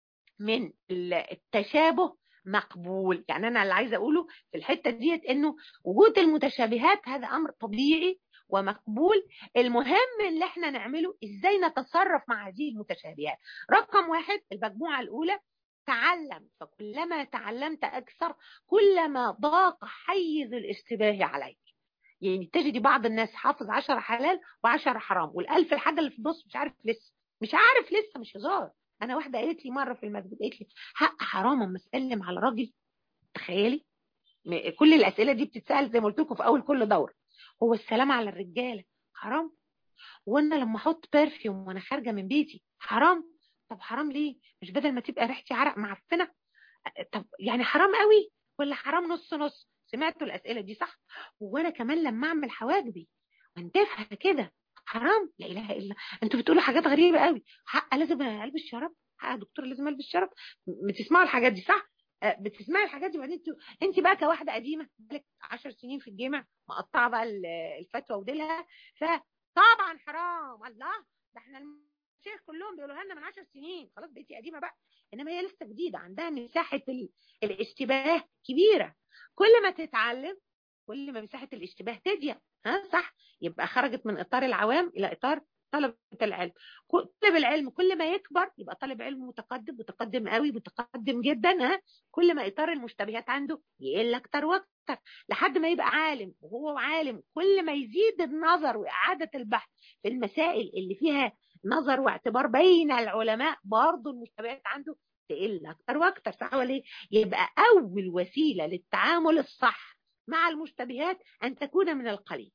من التشابه مقبول. يعني انا اللي عايزه اقوله في الحته ديت انه وجود المتشابهات هذا امر طبيعي ومقبول. المهم اللي احنا نعمله ازاي نتصرف مع هذه المتشابهات. رقم واحد، المجموعه الاولى، تعلم، فكلما تعلمت اكثر كلما ضاق حيز الاشتباه عليك. يعني تجدي بعض الناس حافظ عشرة حلال وعشرة حرام، والالف الحاجه اللي في النص مش عارف لسه، مش عارف لسه، مش هزار. انا واحده قالت لي مره في المسجد، قالت لي حق حرام اما اسلم على راجل. تخيلي كل الاسئله دي بتتسال زي ما قلت لكم في اول كل دوره، هو السلام على الرجاله حرام؟ وانا لما احط برفيوم وانا خارجه من بيتي حرام؟ طب حرام ليه؟ مش بدل ما تبقى ريحتي عرق معفنه؟ طب يعني حرام قوي ولا حرام نص نص؟ سمعتوا الاسئله دي صح؟ وانا كمان لما اعمل حواجبي وانتفها كده حرام؟ لا اله الا الله، انتوا بتقولوا حاجات غريبه قوي. حق لازم البس شراب؟ حق يا دكتور لازم البس شراب؟ بتسمعوا الحاجات دي صح؟ بتسمعي الحاجات دي. وبعدين انت انت بقى كواحده قديمه بقالك عشر سنين في الجامع مقطعه بقى الفتوى وديلها، فطبعا حرام. الله، ده احنا المشايخ كلهم بيقولوها لنا من عشر سنين، خلاص بقيتي قديمه بقى. انما هي لسه جديده، عندها مساحه الاشتباه كبيره. كل ما تتعلم كل ما مساحه الاشتباه تضيق. ها صح؟ يبقى خرجت من اطار العوام الى اطار طلب العلم. طالب العلم كل ما يكبر يبقى طالب علم متقدم، متقدم قوي، متقدم جدا. ها كل ما اطار المشتبهات عنده يقل اكتر واكتر، لحد ما يبقى عالم. وهو عالم كل ما يزيد النظر واعاده البحث في المسائل اللي فيها نظر واعتبار بين العلماء، برضه المشتبهات عنده تقل اكتر واكتر. صح ولا ايه؟ يبقى اول وسيله للتعامل الصح مع المشتبهات ان تكون من القليل.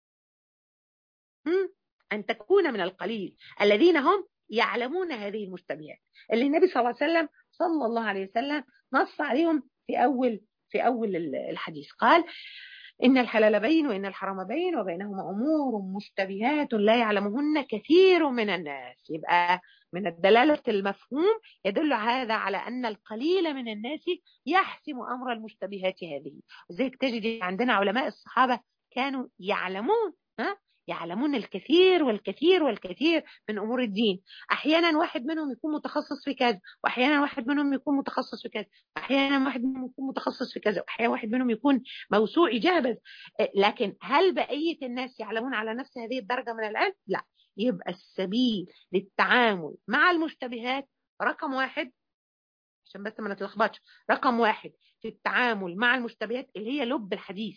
أن تكون من القليل الذين هم يعلمون هذه المشتبهات، اللي النبي صلى الله عليه وسلم صلى الله عليه وسلم نص عليهم في أول في أول الحديث. قال إن الحلال بين وإن الحرام بين وبينهما أمور مشتبهات لا يعلمهن كثير من الناس. يبقى من الدلالة المفهوم يدل هذا على أن القليل من الناس يحسم أمر المشتبهات هذه. وزيك تجد عندنا علماء الصحابة كانوا يعلمون ها يعلمون الكثير والكثير والكثير من أمور الدين. أحيانا واحد منهم يكون متخصص في كذا، وأحيانا واحد منهم يكون متخصص في كذا، وأحيانا واحد منهم يكون متخصص في كذا، وأحيانا واحد منهم يكون موسوعي جهبذ. لكن هل بقية الناس يعلمون على نفس هذه الدرجة من العلم؟ لا. يبقى السبيل للتعامل مع المشتبهات رقم واحد، عشان بس ما نتلخبطش، رقم واحد في التعامل مع المشتبهات اللي هي لب الحديث.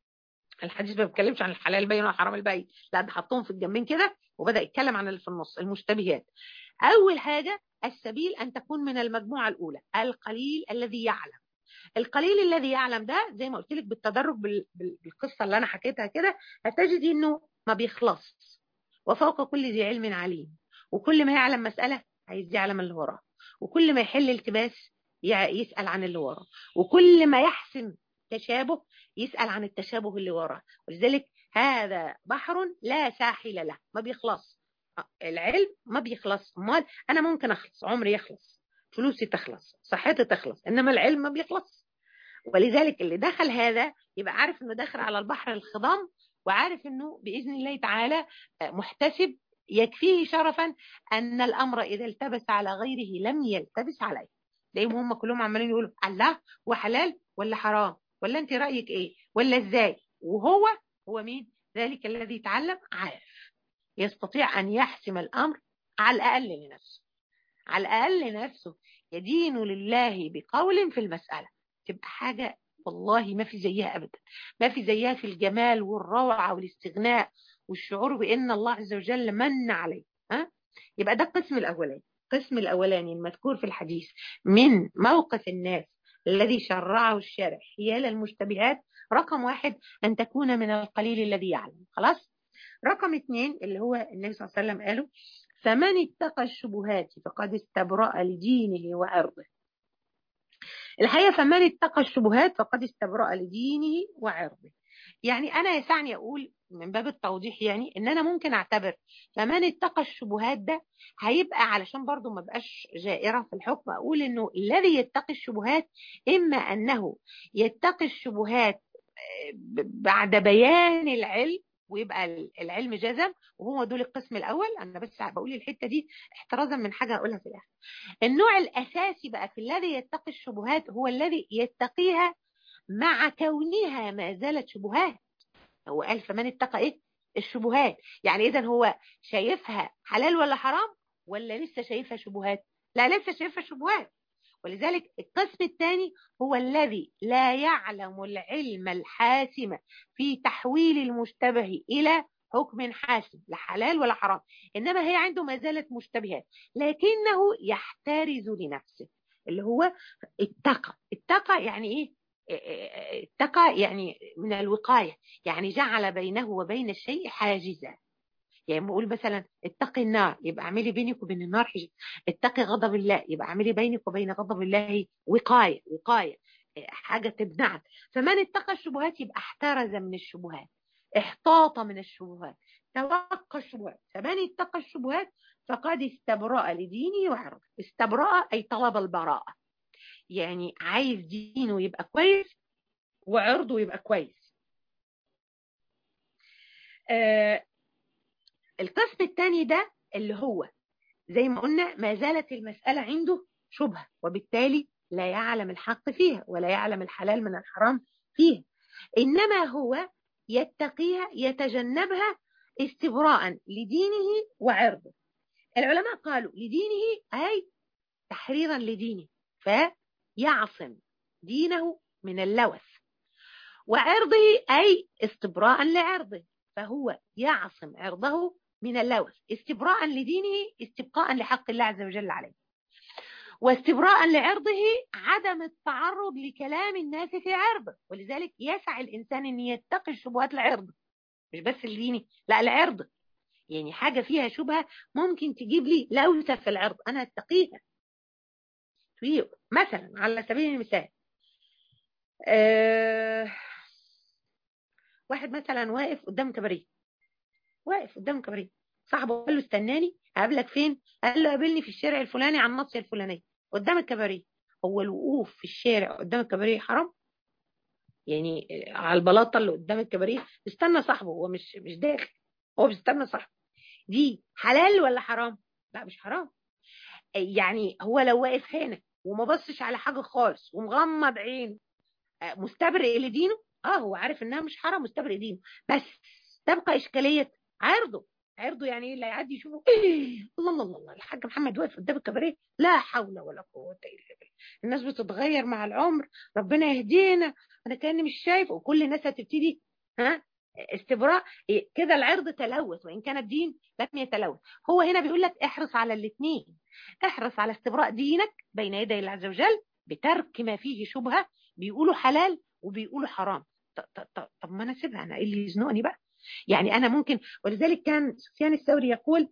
الحديث ما بيتكلمش عن الحلال البين والحرام البين، لا ده حطهم في الجنبين كده وبدأ يتكلم عن اللي في النص، المشتبهات. أول حاجة السبيل أن تكون من المجموعة الأولى، القليل الذي يعلم. القليل الذي يعلم ده زي ما قلت لك بالتدرج بالقصة اللي أنا حكيتها كده، هتجدي إنه ما بيخلص. وفوق كل ذي علم عليم، وكل ما يعلم مسألة عايز يعلم اللي وراه، وكل ما يحل التباس يسأل عن اللي وراه، وكل ما يحسم تشابه يسأل عن التشابه اللي وراه. ولذلك هذا بحر لا ساحل له، ما بيخلص. العلم ما بيخلص. امال انا ممكن اخلص، عمري يخلص، فلوسي تخلص، صحتي تخلص، انما العلم ما بيخلص. ولذلك اللي دخل هذا يبقى عارف انه داخل على البحر الخضم، وعارف انه باذن الله تعالى محتسب يكفيه شرفا ان الامر اذا التبس على غيره لم يلتبس عليه. تلاقيهم هم كلهم عمالين يقولوا الله وحلال ولا حرام، ولا انت رايك ايه، ولا ازاي. وهو هو مين؟ ذلك الذي يتعلم عارف، يستطيع ان يحسم الامر على الاقل لنفسه، على الاقل لنفسه، يدين لله بقول في المساله. تبقى حاجه والله ما في زيها ابدا، ما في زيها في الجمال والروعه والاستغناء والشعور بان الله عز وجل من عليه. ها، يبقى ده القسم الاولاني. القسم الاولاني المذكور في الحديث من موقف الناس الذي شرعه الشارع حيال المشتبهات، رقم واحد ان تكون من القليل الذي يعلم. خلاص. رقم اثنين اللي هو النبي صلى الله عليه وسلم قاله: فمن اتقى الشبهات فقد استبرأ لدينه وعرضه. الحقيقة فمن اتقى الشبهات فقد استبرأ لدينه وعرضه. يعني أنا يسعني أقول من باب التوضيح، يعني إن أنا ممكن أعتبر فمن اتقى الشبهات ده هيبقى، علشان برضو ما بقاش جائرة في الحكم، أقول إنه الذي يتقي الشبهات إما أنه يتقي الشبهات بعد بيان العلم ويبقى العلم جزم، وهو دول القسم الأول. أنا بس بقول الحتة دي احترازا من حاجة هقولها في الآخر. النوع الأساسي بقى في الذي يتقي الشبهات هو الذي يتقيها مع كونها ما زالت شبهات. هو قال فمن اتقى إيه؟ الشبهات. يعني إذا هو شايفها حلال ولا حرام، ولا لسه شايفها شبهات؟ لا، لسه شايفها شبهات. ولذلك القسم الثاني هو الذي لا يعلم العلم الحاسم في تحويل المشتبه إلى حكم حاسم، لا حلال ولا حرام، إنما هي عنده ما زالت مشتبهات، لكنه يحترز لنفسه، اللي هو اتقى. اتقى يعني إيه؟ اتقى يعني من الوقاية، يعني جعل بينه وبين الشيء حاجزا. يعني بقول مثلا اتقي النار، يبقى اعملي بينك وبين النار حجاب. اتقي غضب الله، يبقى اعملي بينك وبين غضب الله وقاية، وقاية حاجة تمنعك. فمن اتقى الشبهات يبقى احترز من الشبهات، احتاط من الشبهات، توقى الشبهات. فمن اتقى الشبهات فقد استبرأ لدينه وعرضه. استبرأ أي طلب البراءة، يعني عايز دينه يبقى كويس وعرضه يبقى كويس. آه القسم الثاني ده اللي هو زي ما قلنا ما زالت المسألة عنده شبهة، وبالتالي لا يعلم الحق فيها ولا يعلم الحلال من الحرام فيها، إنما هو يتقيها يتجنبها استبراء لدينه وعرضه. العلماء قالوا لدينه أي تحريرا لدينه فيعصم دينه من اللوث، وعرضه أي استبراء لعرضه فهو يعصم عرضه من اللوث، استبراء لدينه استبقاء لحق الله عز وجل عليه، واستبراء لعرضه عدم التعرض لكلام الناس في عرضه. ولذلك يسعى الإنسان أن يتقي الشبهات لعرضه، مش بس الديني، لا لعرضه. يعني حاجة فيها شبهة ممكن تجيب لي لوثة في العرض، أنا أتقيها. مثلا على سبيل المثال أه واحد مثلا واقف قدام كباريه، واقف قدام كباريه، صاحبه قال له استناني هقابلك فين؟ قال له قابلني في الشارع الفلاني على الناصيه الفلانيه قدام الكباريه. هو الوقوف في الشارع قدام الكباريه حرام؟ يعني على البلاطه اللي قدام الكباريه استنى صاحبه، هو مش مش داخل، هو بيستنى صاحبه. دي حلال ولا حرام؟ لا مش حرام. يعني هو لو واقف هنا وما بصش على حاجه خالص ومغمض عينه مستبرئ لدينه، اه هو عارف انها مش حرام، مستبرئ دينه، بس تبقى اشكاليه عرضه. عرضه يعني ايه؟ اللي يعدي يشوفه إيه؟ الله الله الله الحاج محمد واقف قدام الكباريه، لا حول ولا قوه الا بالله. الناس بتتغير مع العمر، ربنا يهدينا. انا كاني مش شايف، وكل الناس هتبتدي ها استبراء إيه كده. العرض تلوث وان كان الدين لم يتلوث. هو هنا بيقول لك احرص على الاثنين، احرص على استبراء دينك بين يدي الله عز وجل بترك ما فيه شبهه، بيقولوا حلال وبيقولوا حرام. طب ما انا سيبها، انا ايه اللي يزنقني بقى؟ يعني انا ممكن. ولذلك كان سفيان الثوري يقول،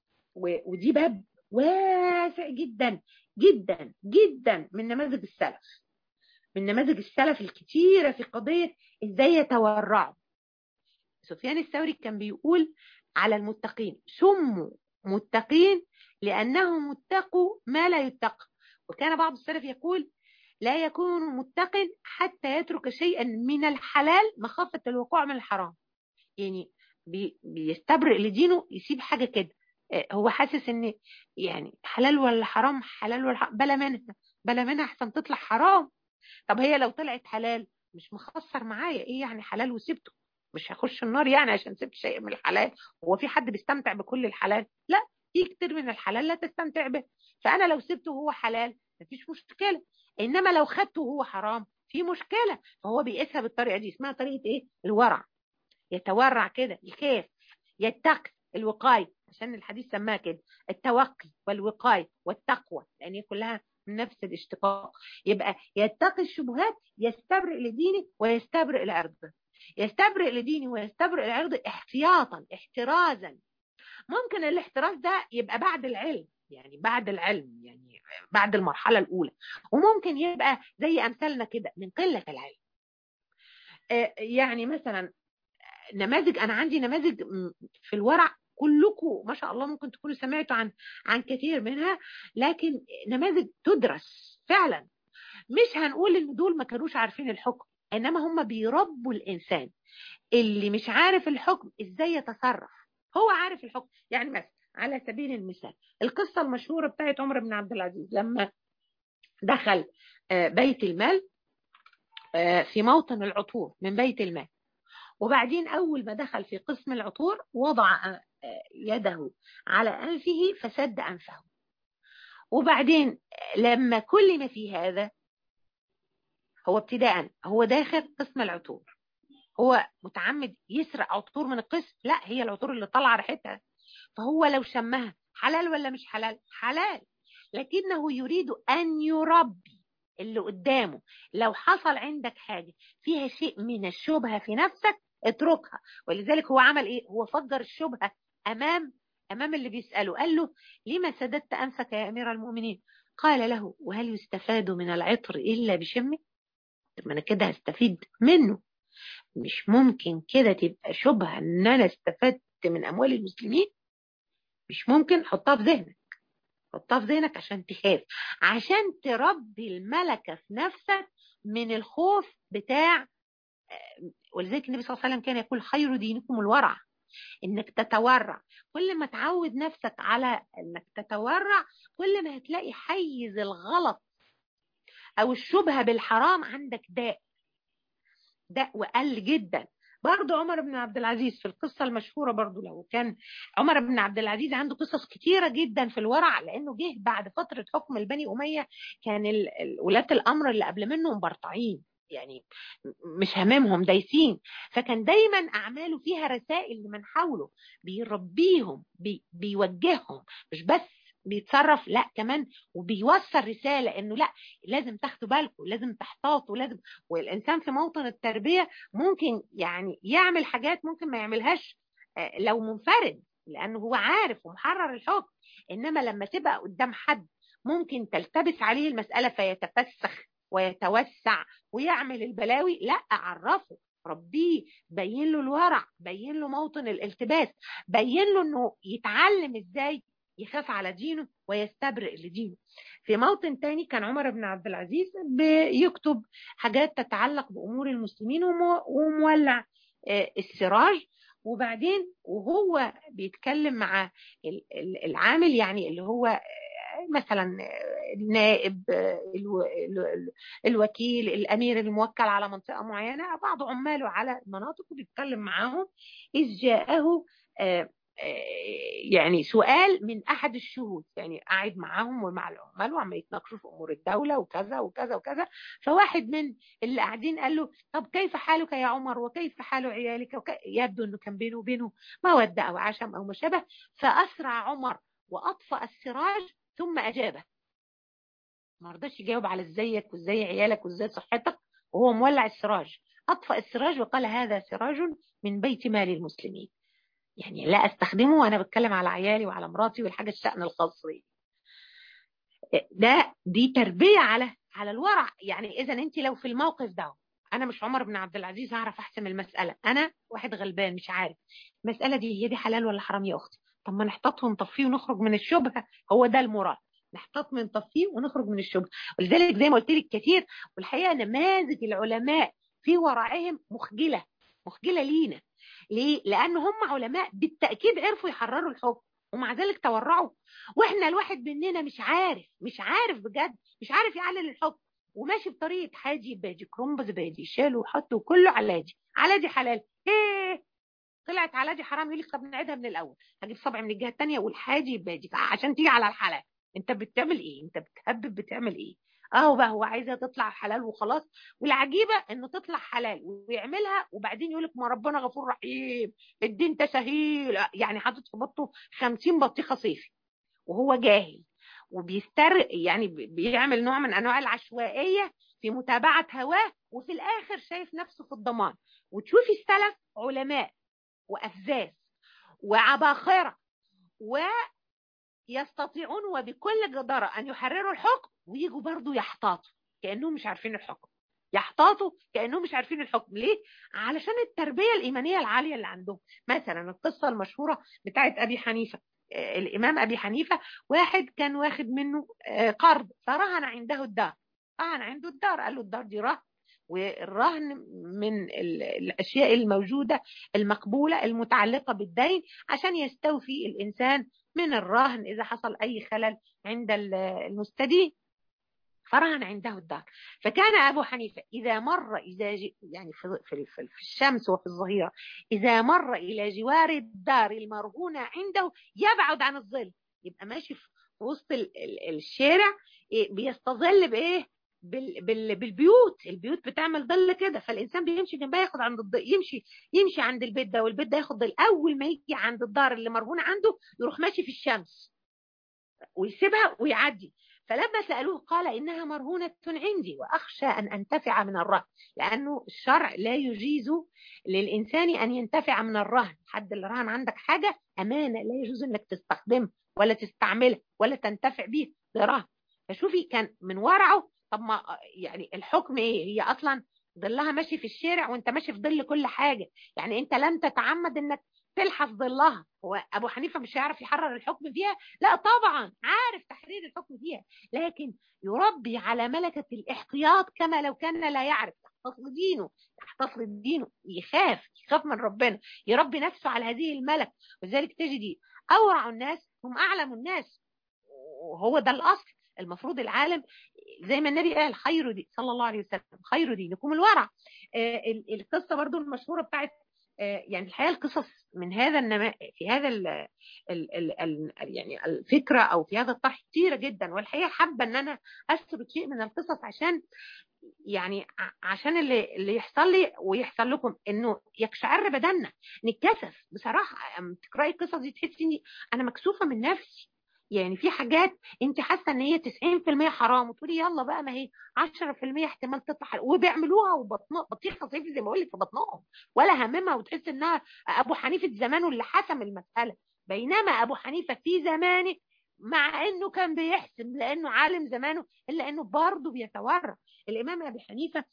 ودي باب واسع جدا جدا جدا من نماذج السلف، من نماذج السلف الكتيره في قضيه ازاي يتورعوا. سفيان الثوري كان بيقول على المتقين: سموا متقين لانهم اتقوا ما لا يتقى. وكان بعض السلف يقول: لا يكون متق حتى يترك شيئا من الحلال مخافة الوقوع من الحرام. يعني بي بيستبرئ لدينه، يسيب حاجة كده هو حاسس ان يعني حلال ولا حرام، حلال ولا حرام، بلا منها بلا منها احسن تطلع حرام. طب هي لو طلعت حلال مش مخسر معايا ايه يعني؟ حلال وسبته، مش هخش النار يعني عشان سبت شيء من الحلال. هو في حد بيستمتع بكل الحلال؟ لا، في كتير من الحلال لا تستمتع به. فانا لو سبته هو حلال مفيش مشكله، انما لو خدته هو حرام في مشكله. فهو بيقيسها بالطريقه دي، اسمها طريقه ايه؟ الورع. يتورع كده، يخاف، يتقي، الوقايه، عشان الحديث سماها كده التوقي والوقايه والتقوى، لان هي كلها من نفس الاشتقاق. يبقى يتقي الشبهات، يستبرئ لدينه ويستبرئ لعرضه. يستبرئ لدينه ويستبرئ لعرضه احتياطا، احترازا. ممكن الاحتراز ده يبقى بعد العلم، يعني بعد العلم، يعني بعد المرحله الاولى، وممكن يبقى زي امثالنا كده من قله العلم. آه يعني مثلا نماذج، انا عندي نماذج في الورع كلكم ما شاء الله ممكن تكونوا سمعتوا عن عن كثير منها، لكن نماذج تدرس فعلا. مش هنقول ان دول ما كانوش عارفين الحكم، انما هم بيربوا الانسان اللي مش عارف الحكم ازاي يتصرف. هو عارف الحكم. يعني مثلا على سبيل المثال القصه المشهوره بتاعت عمر بن عبد العزيز لما دخل بيت المال في موطن العطور من بيت المال، وبعدين أول ما دخل في قسم العطور وضع يده على أنفه فسد أنفه. وبعدين لما كل ما في هذا، هو ابتداء هو داخل قسم العطور، هو متعمد يسرق عطور من القسم؟ لا، هي العطور اللي طالعه ريحتها، فهو لو شمها حلال ولا مش حلال؟ حلال. لكنه يريد أن يربي اللي قدامه. لو حصل عندك حاجة فيها شيء من الشبهة في نفسك اتركها. ولذلك هو عمل ايه؟ هو فجر الشبهة امام امام اللي بيسأله، قال له: لما سددت انفك يا امير المؤمنين؟ قال له: وهل يستفاد من العطر الا بشمه؟ طب ما انا كده هستفيد منه، مش ممكن كده تبقى شبهة ان انا استفدت من اموال المسلمين؟ مش ممكن. حطها في ذهنك، حطها في ذهنك عشان تخاف، عشان تربي الملكة في نفسك من الخوف بتاع. ولذلك النبي صلى الله عليه وسلم كان يقول: خير دينكم الورع، انك تتورع. كل ما تعود نفسك على انك تتورع، كل ما هتلاقي حيز الغلط او الشبهة بالحرام عندك داء داء وقل جدا. برضو عمر بن عبد العزيز في القصة المشهورة، برضو لو كان عمر بن عبد العزيز عنده قصص كتيرة جدا في الورع، لأنه جه بعد فترة حكم البني أمية، كان ولاة الأمر اللي قبل منهم برطعين، يعني مش هممهم دايسين. فكان دايما أعماله فيها رسائل لمن حوله، بيربيهم، بي بيوجههم، مش بس بيتصرف، لا كمان وبيوصل رسالة انه لا، لازم تاخدوا بالكم، لازم تحتاطوا، لازم. والانسان في موطن التربية ممكن يعني يعمل حاجات ممكن ما يعملهاش لو منفرد، لانه هو عارف ومحرر الحكم. انما لما تبقى قدام حد ممكن تلتبس عليه المسألة فيتفسخ ويتوسع ويعمل البلاوي، لا، عرفه، ربيه، بين له الورع، بين له موطن الالتباس، بين له انه يتعلم ازاي يخاف على دينه ويستبرئ لدينه. في موطن تاني كان عمر بن عبد العزيز بيكتب حاجات تتعلق بأمور المسلمين ومولع السراج، وبعدين وهو بيتكلم مع العامل، يعني اللي هو مثلا النائب، الو... ال- الوكيل، الامير الموكل على منطقه معينه، بعض عماله على المناطق، وبيتكلم معاهم اذ جاءه آه، آه، يعني سؤال من احد الشهود، يعني قاعد معاهم ومع العمال وعم يتناقشوا في امور الدوله وكذا وكذا وكذا. فواحد من اللي قاعدين قال له: طب كيف حالك يا عمر، وكيف حال عيالك؟ وك... يبدو انه كان بينه وبينه موده او عشم او ما شابه. فاسرع عمر واطفأ السراج ثم اجابه. ما رضاش يجاوب على ازيك وازاي عيالك وازاي صحتك وهو مولع السراج. اطفأ السراج وقال: هذا سراج من بيت مال المسلمين، يعني لا استخدمه وانا بتكلم على عيالي وعلى مراتي والحاجه الشأن الخاص بي. ده دي تربيه على على الورع. يعني اذا انت لو في الموقف ده، انا مش عمر بن عبد العزيز هعرف احسم المساله، انا واحد غلبان مش عارف المساله دي هي دي حلال ولا حرام يا اختي. طب ما نحتاط ونطفيه ونخرج من الشبهه، هو ده المراد، نحتاط ونطفيه ونخرج من الشبهه. ولذلك زي ما قلت لك كتير، والحقيقه نماذج العلماء في ورعهم مخجله، مخجله لينا. ليه؟ لان هم علماء بالتاكيد عرفوا يحرروا الحكم ومع ذلك تورعوا. واحنا الواحد مننا مش عارف، مش عارف بجد، مش عارف يعلل الحكم، وماشي بطريقه حاجي باجي كرنب زبادي، شالوا وحطوا كله على دي، على دي حلال، ايه طلعت على دي حرام، يقول لك طب نعيدها من الاول، هجيب صبع من الجهه الثانيه والحاجي باجي عشان تيجي على الحلال. انت بتعمل ايه؟ انت بتهبب بتعمل ايه؟ اهو بقى هو عايزها تطلع حلال وخلاص. والعجيبه انه تطلع حلال ويعملها وبعدين يقول لك ما ربنا غفور رحيم، الدين تسهيل، يعني حاطط في بطه خمسين بطيخه صيفي وهو جاهل وبيستر، يعني بيعمل نوع من انواع العشوائيه في متابعه هواه، وفي الاخر شايف نفسه في الضمان. وتشوفي السلف علماء وافذاذ وعباقره ويستطيعون وبكل جداره ان يحرروا الحكم، ويجوا برضو يحتاطوا كانهم مش عارفين الحكم، يحتاطوا كانهم مش عارفين الحكم. ليه؟ علشان التربيه الايمانيه العاليه اللي عندهم. مثلا القصه المشهوره بتاعت ابي حنيفه، الامام ابي حنيفه، واحد كان واخد منه قرض فرهن عنده الدار، رهن عنده الدار، قال له الدار دي رهن، والرهن من الاشياء الموجوده المقبوله المتعلقه بالدين عشان يستوفي الانسان من الرهن اذا حصل اي خلل عند المستدين. فرهن عنده الدار. فكان ابو حنيفه اذا مر اذا ج... يعني في في في الشمس وفي الظهيره، اذا مر الى جوار الدار المرهونه عنده يبعد عن الظل، يبقى ماشي في وسط ال... ال... الشارع، بيستظل بايه؟ بال... بال... بالبيوت، البيوت بتعمل ظل كده، فالانسان بيمشي جنبها ياخد عند الظل، يمشي يمشي عند البيت ده والبيت ده ياخد ظل، اول ما يجي عند الدار اللي مرهون عنده يروح ماشي في الشمس ويسيبها ويعدي. فلما سألوه قال إنها مرهونة عندي وأخشى أن أنتفع من الرهن، لأنه الشرع لا يجيز للإنسان أن ينتفع من الرهن. حد اللي رهن عندك حاجة أمانة لا يجوز أنك تستخدمها ولا تستعملها ولا تنتفع بيه برهن. فشوفي كان من ورعه. طب ما يعني الحكم إيه؟ هي أصلا ظلها ماشي في الشارع وانت ماشي في ظل كل حاجة، يعني انت لم تتعمد انك تلحظ ظلها. هو ابو حنيفه مش هيعرف يحرر الحكم فيها؟ لا طبعا عارف تحرير الحكم فيها، لكن يربي على ملكه الاحتياط كما لو كان لا يعرف، تحتفظ دينه، تحتفظ دينه، يخاف يخاف من ربنا، يربي نفسه على هذه الملك. وذلك تجدي اورع الناس هم اعلم الناس، وهو ده الاصل. المفروض العالم زي ما النبي قال خير دي صلى الله عليه وسلم خير دينكم الورع. آه القصه برضو المشهوره بتاعت يعني الحقيقه القصص من هذا النما في هذا ال ال ال ال يعني الفكره او في هذا الطرح كتيره جدا، والحقيقه حابه ان انا اسرد شيء من القصص عشان يعني عشان اللي اللي يحصل لي ويحصل لكم انه يقشعر بدنا، نتكسف بصراحه. اما تقراي القصص دي تحسي اني انا مكسوفه من نفسي. يعني في حاجات انت حاسه ان هي تسعين في المية حرام وتقولي يلا بقى ما هي عشرة في المية احتمال تطلع حلال، وبيعملوها وبطنها بطيخه صيفي زي ما بقول لك في بطنهم ولا هممها، وتحس انها ابو حنيفه زمانه اللي حسم المساله. بينما ابو حنيفه في زمانه مع انه كان بيحسم لانه عالم زمانه الا انه برضه بيتورع. الامام ابي حنيفه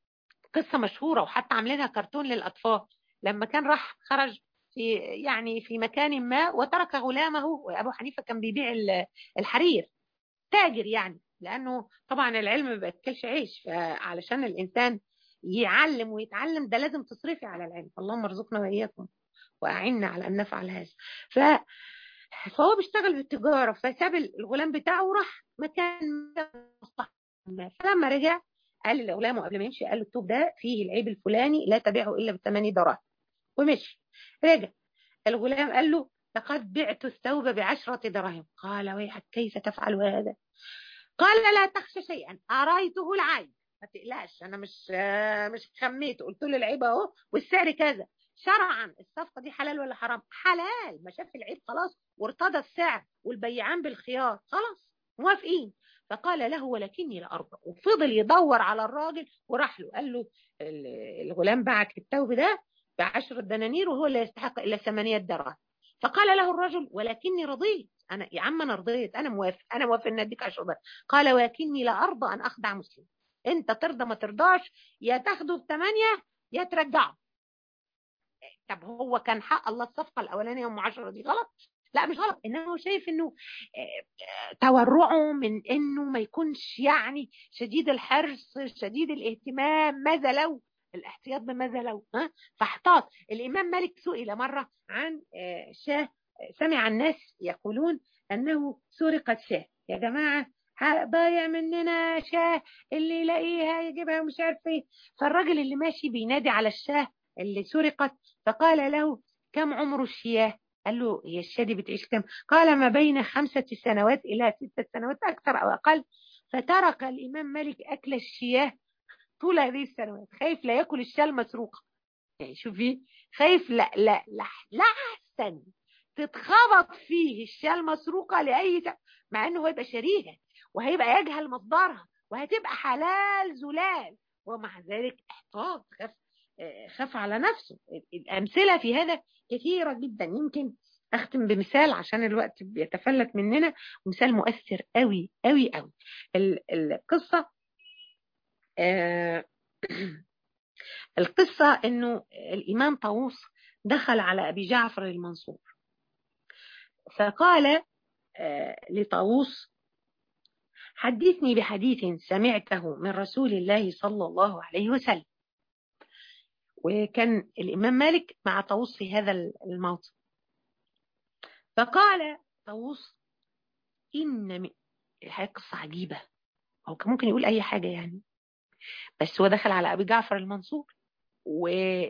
قصه مشهوره وحتى عاملينها كرتون للاطفال، لما كان راح خرج في يعني في مكان ما وترك غلامه، وابو حنيفه كان بيبيع الحرير، تاجر يعني، لانه طبعا العلم ما بياكلش عيش، فعلشان الانسان يعلم ويتعلم ده لازم تصرفي على العلم. اللهم ارزقنا واياكم وأعنا على أن نفعل هذا. ف فهو بيشتغل بالتجارة، فساب الغلام بتاعه وراح مكان مصلحة. فلما رجع قال للغلام قبل ما يمشي، قال له الثوب ده فيه العيب الفلاني، لا تبيعه إلا بثماني دراهم. ومشي. رجع الغلام قال له لقد بعت الثوب بعشرة دراهم. قال ويحك كيف تفعل هذا؟ قال لا تخشى شيئا، أريته العيب، ما تقلقش، أنا مش مش خميت، قلت له العيب أهو والسعر كذا. شرعا الصفقة دي حلال ولا حرام؟ حلال، ما شاف العيب خلاص وارتضى السعر والبيعان بالخيار، خلاص موافقين. فقال له ولكني لأرضى، وفضل يدور على الراجل وراح له قال له الغلام باعك الثوب ده بعشرة دنانير وهو لا يستحق إلا ثمانية دراهم. فقال له الرجل ولكني رضيت، أنا يا عم أنا رضيت، أنا موافق، أنا موافق إن أديك عشرة دراهم. قال ولكني لا أرضى أن أخدع مسلم. أنت ترضى ما ترضاش، يا تاخده بثمانية يا ترجعه. طب هو كان حق الله الصفقة الأولانية أم عشرة دي غلط؟ لا مش غلط، إنما هو شايف إنه تورعه من إنه ما يكونش يعني شديد الحرص شديد الاهتمام، ماذا لو الاحتياط بماذا لو، ها فاحتاط. الإمام مالك سئل مرة عن شاه، سمع الناس يقولون أنه سرقت شاه، يا جماعة ضايع مننا شاه، اللي يلاقيها يجيبها مش عارف ايه. فالراجل اللي ماشي بينادي على الشاه اللي سرقت، فقال له كم عمر الشياه؟ قال له هي الشاه دي بتعيش كم؟ قال ما بين خمسة سنوات إلى ستة سنوات أكثر أو أقل. فترك الإمام مالك أكل الشياه طول هذه السنوات، خايف لا يأكل الشاه المسروقة. يعني شوفي، خايف لا لا لا لا أحسن تتخبط فيه الشاه المسروقة لأي سبب، مع إنه هيبقى شريها وهيبقى يجهل مصدرها وهتبقى حلال زلال، ومع ذلك احتاط، خاف خاف على نفسه. الأمثلة في هذا كثيرة جدا. يمكن أختم بمثال عشان الوقت بيتفلت مننا، مثال مؤثر قوي قوي قوي. القصة آه القصة إنه الإمام طاووس دخل على أبي جعفر المنصور، فقال آه لطاووس حدثني بحديث سمعته من رسول الله صلى الله عليه وسلم. وكان الإمام مالك مع طاووس في هذا الموطن. فقال طاووس إن من الحقيقة قصة عجيبة، هو كان ممكن يقول أي حاجة يعني، بس هو دخل على أبي جعفر المنصور وقال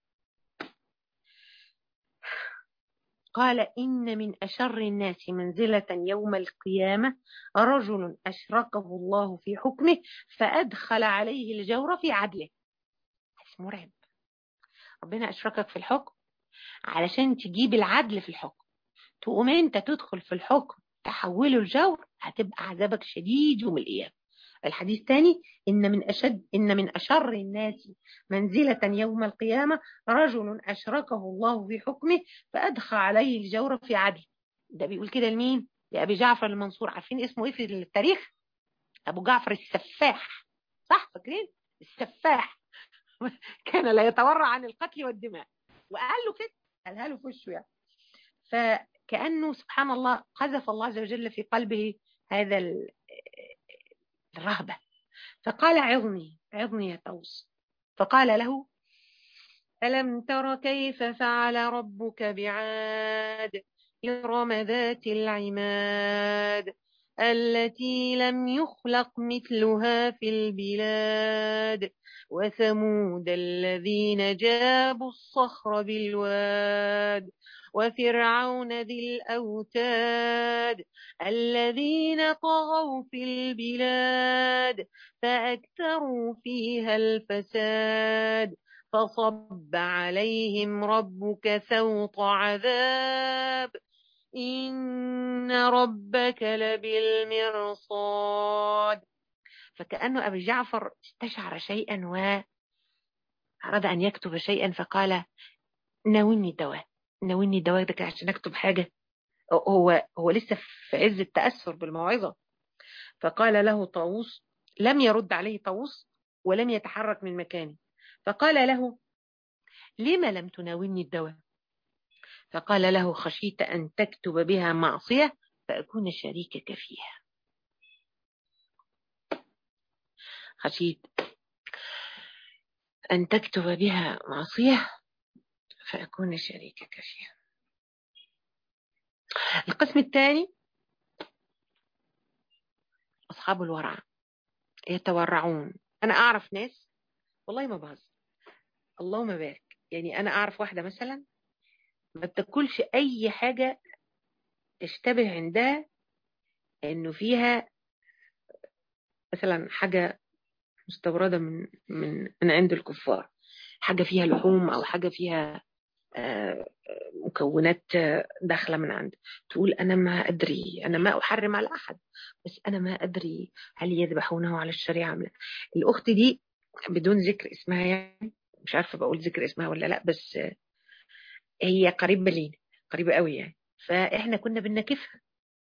إن من أشر الناس منزلة يوم القيامة رجل أشركه الله في حكمه فأدخل عليه الجور في عدله. مرعب، ربنا أشركك في الحكم علشان تجيب العدل في الحكم، تقوم انت تدخل في الحكم تحوله الجور، هتبقى عذابك شديد يوم القيامة. الحديث الثاني إن من أشد إن من أشر الناس منزلة يوم القيامة رجل أشركه الله في حكمه فأدخل عليه الجور في عدل. ده بيقول كده لمين؟ لأبي جعفر المنصور. عارفين اسمه إيه في التاريخ؟ أبو جعفر السفاح، صح فاكرين؟ السفاح كان لا يتورع عن القتل والدماء، وقال له كده، قالها له في وشه يعني. فكأنه سبحان الله قذف الله عز وجل في قلبه هذا الرهبة، فقال عظني عظني يا طاووس. فقال له ألم تر كيف فعل ربك بعاد إرم ذات العماد التي لم يخلق مثلها في البلاد وثمود الذين جابوا الصخر بالواد وفرعون ذي الأوتاد الذين طغوا في البلاد فأكثروا فيها الفساد فصب عليهم ربك سوط عذاب إن ربك لبالمرصاد. فكأنه أبي جعفر استشعر شيئا وأراد أن يكتب شيئا، فقال ناولني الدواء، ناولني الدواء ده عشان أكتب حاجة. هو هو لسه في عز التأثر بالموعظة. فقال له طاووس، لم يرد عليه طاووس ولم يتحرك من مكانه، فقال له لما لم تناولني الدواء؟ فقال له خشيت أن تكتب بها معصية فأكون شريكك فيها. خشيت أن تكتب بها معصية فأكون شريكك فيها. القسم الثاني أصحاب الورع، يتورعون. أنا أعرف ناس والله ما بهزر، اللهم بارك، يعني أنا أعرف واحدة مثلا ما بتاكلش أي حاجة تشتبه عندها إنه فيها مثلا حاجة مستوردة من من من عند الكفار، حاجة فيها لحوم أو حاجة فيها آه، مكونات آه، داخلة من عند. تقول أنا ما أدري، أنا ما أحرم على أحد، بس أنا ما أدري هل يذبحونه على الشريعة أم لا. الأخت دي بدون ذكر اسمها، يعني مش عارفة بقول ذكر اسمها ولا لا، بس آه، هي قريبة لينا، قريبة قوي يعني، فإحنا كنا بنناكفها.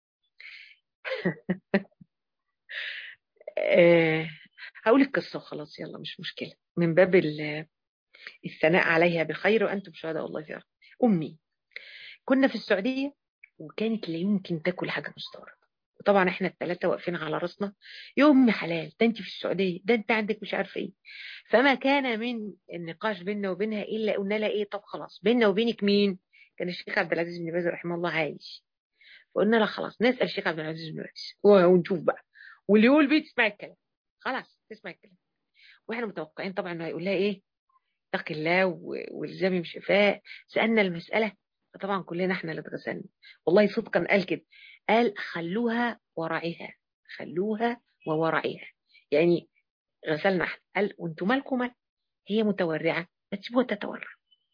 أه هقول القصة وخلاص، يلا مش مشكلة، من باب الثناء عليها بخير وأنتم شهداء الله في الأرض. أمي كنا في السعودية، وكانت لا يمكن تاكل حاجة مستوردة، وطبعا احنا الثلاثة واقفين على راسنا، يا أم حلال ده انت في السعودية، ده انت عندك مش عارفة ايه. فما كان من النقاش بيننا وبينها إلا قلنا لها ايه، طب خلاص بيننا وبينك مين؟ كان الشيخ عبد العزيز بن باز رحمه الله عايش. فقلنا لها خلاص نسأل الشيخ عبد العزيز بن باز ونشوف بقى، واللي يقول بيه تسمع الكلام، خلاص تسمع الكلام. واحنا متوقعين طبعا انه هيقول لها ايه، اتق الله والزمي بشفاء. سألنا المسألة، فطبعا كلنا احنا اللي اتغسلنا، والله صدقا قال كده، قال خلوها ورعيها، خلوها وورعيها، يعني غسلنا احنا، قال وانتم مالكم مال، هي متورعة ما تسيبوها تتورع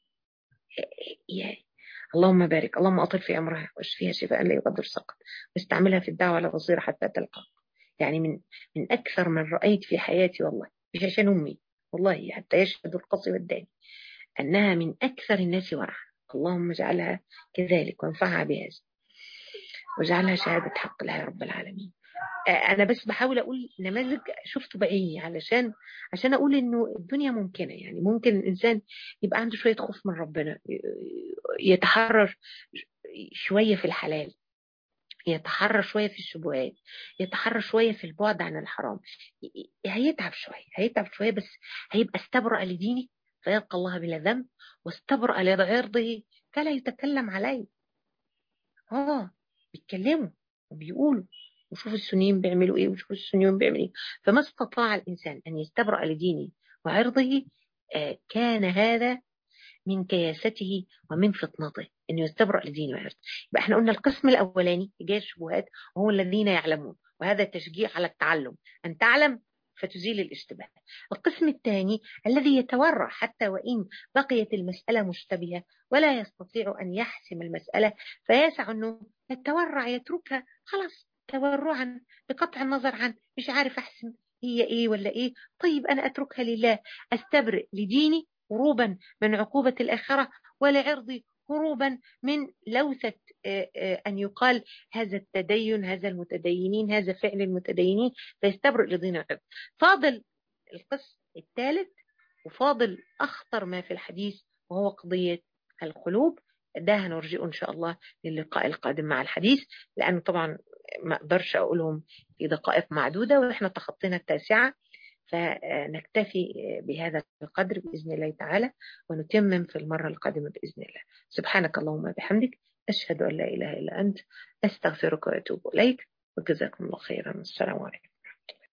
يعني. اللهم بارك، اللهم أطل في عمرها واشفيها شفاء لا يغادر سقما، واستعملها في الدعوة على بصيرة حتى تلقى. يعني من من أكثر من رأيت في حياتي والله، مش عشان أمي والله، حتى يشهد القصي والداني أنها من أكثر الناس ورعا. اللهم اجعلها كذلك وانفعها بهذا، واجعلها شهادة حق لها يا رب العالمين. أنا بس بحاول أقول نماذج شفته بعيني علشان عشان أقول إنه الدنيا ممكنة، يعني ممكن الإنسان يبقى عنده شوية خوف من ربنا، يتحرر شوية في الحلال، يتحرر شوية في الشبهات، يتحرر شوية في البعد عن الحرام. هيتعب شوية، هيتعب شوية، بس هيبقى استبرأ لدينه فيلقى الله بلا ذنب، واستبرأ لعرضه فلا يتكلم عليه. اه بيتكلموا وبيقولوا، وشوف السنيين بيعملوا ايه، وشوف السنيين بيعملوا ايه. فما استطاع الإنسان أن يستبرأ لدينه وعرضه، آه كان هذا من كياسته ومن فطنته، انه يستبرأ لدينه وعرضه. يبقى احنا قلنا القسم الاولاني جاي الشبهات، وهو الذين يعلمون، وهذا تشجيع على التعلم، ان تعلم فتزيل الاشتباه. القسم الثاني الذي يتورع حتى وان بقيت المسألة مشتبهة، ولا يستطيع ان يحسم المسألة، فيسع انه يتورع، يتركها خلاص تورعا بقطع النظر عن مش عارف احسم هي ايه ولا ايه، طيب انا اتركها لله، استبرئ لديني هروبا من عقوبة الآخرة، ولعرضي هروبا من لوثة أن يقال هذا التدين، هذا المتدينين، هذا فعل المتدينين، فيستبرئ لدين العرض. فاضل القسم الثالث، وفاضل أخطر ما في الحديث، وهو قضية القلوب. ده هنرجئه إن شاء الله للقاء القادم مع الحديث، لأنه طبعا ما أقدرش أقولهم في دقائق معدودة، وإحنا تخطينا التاسعة، فنكتفي بهذا القدر بإذن الله تعالى، ونتمم في المرة القادمة بإذن الله. سبحانك اللهم وبحمدك، أشهد أن لا إله إلا أنت، أستغفرك وأتوب إليك، وجزاكم الله خيرا، والسلام عليكم.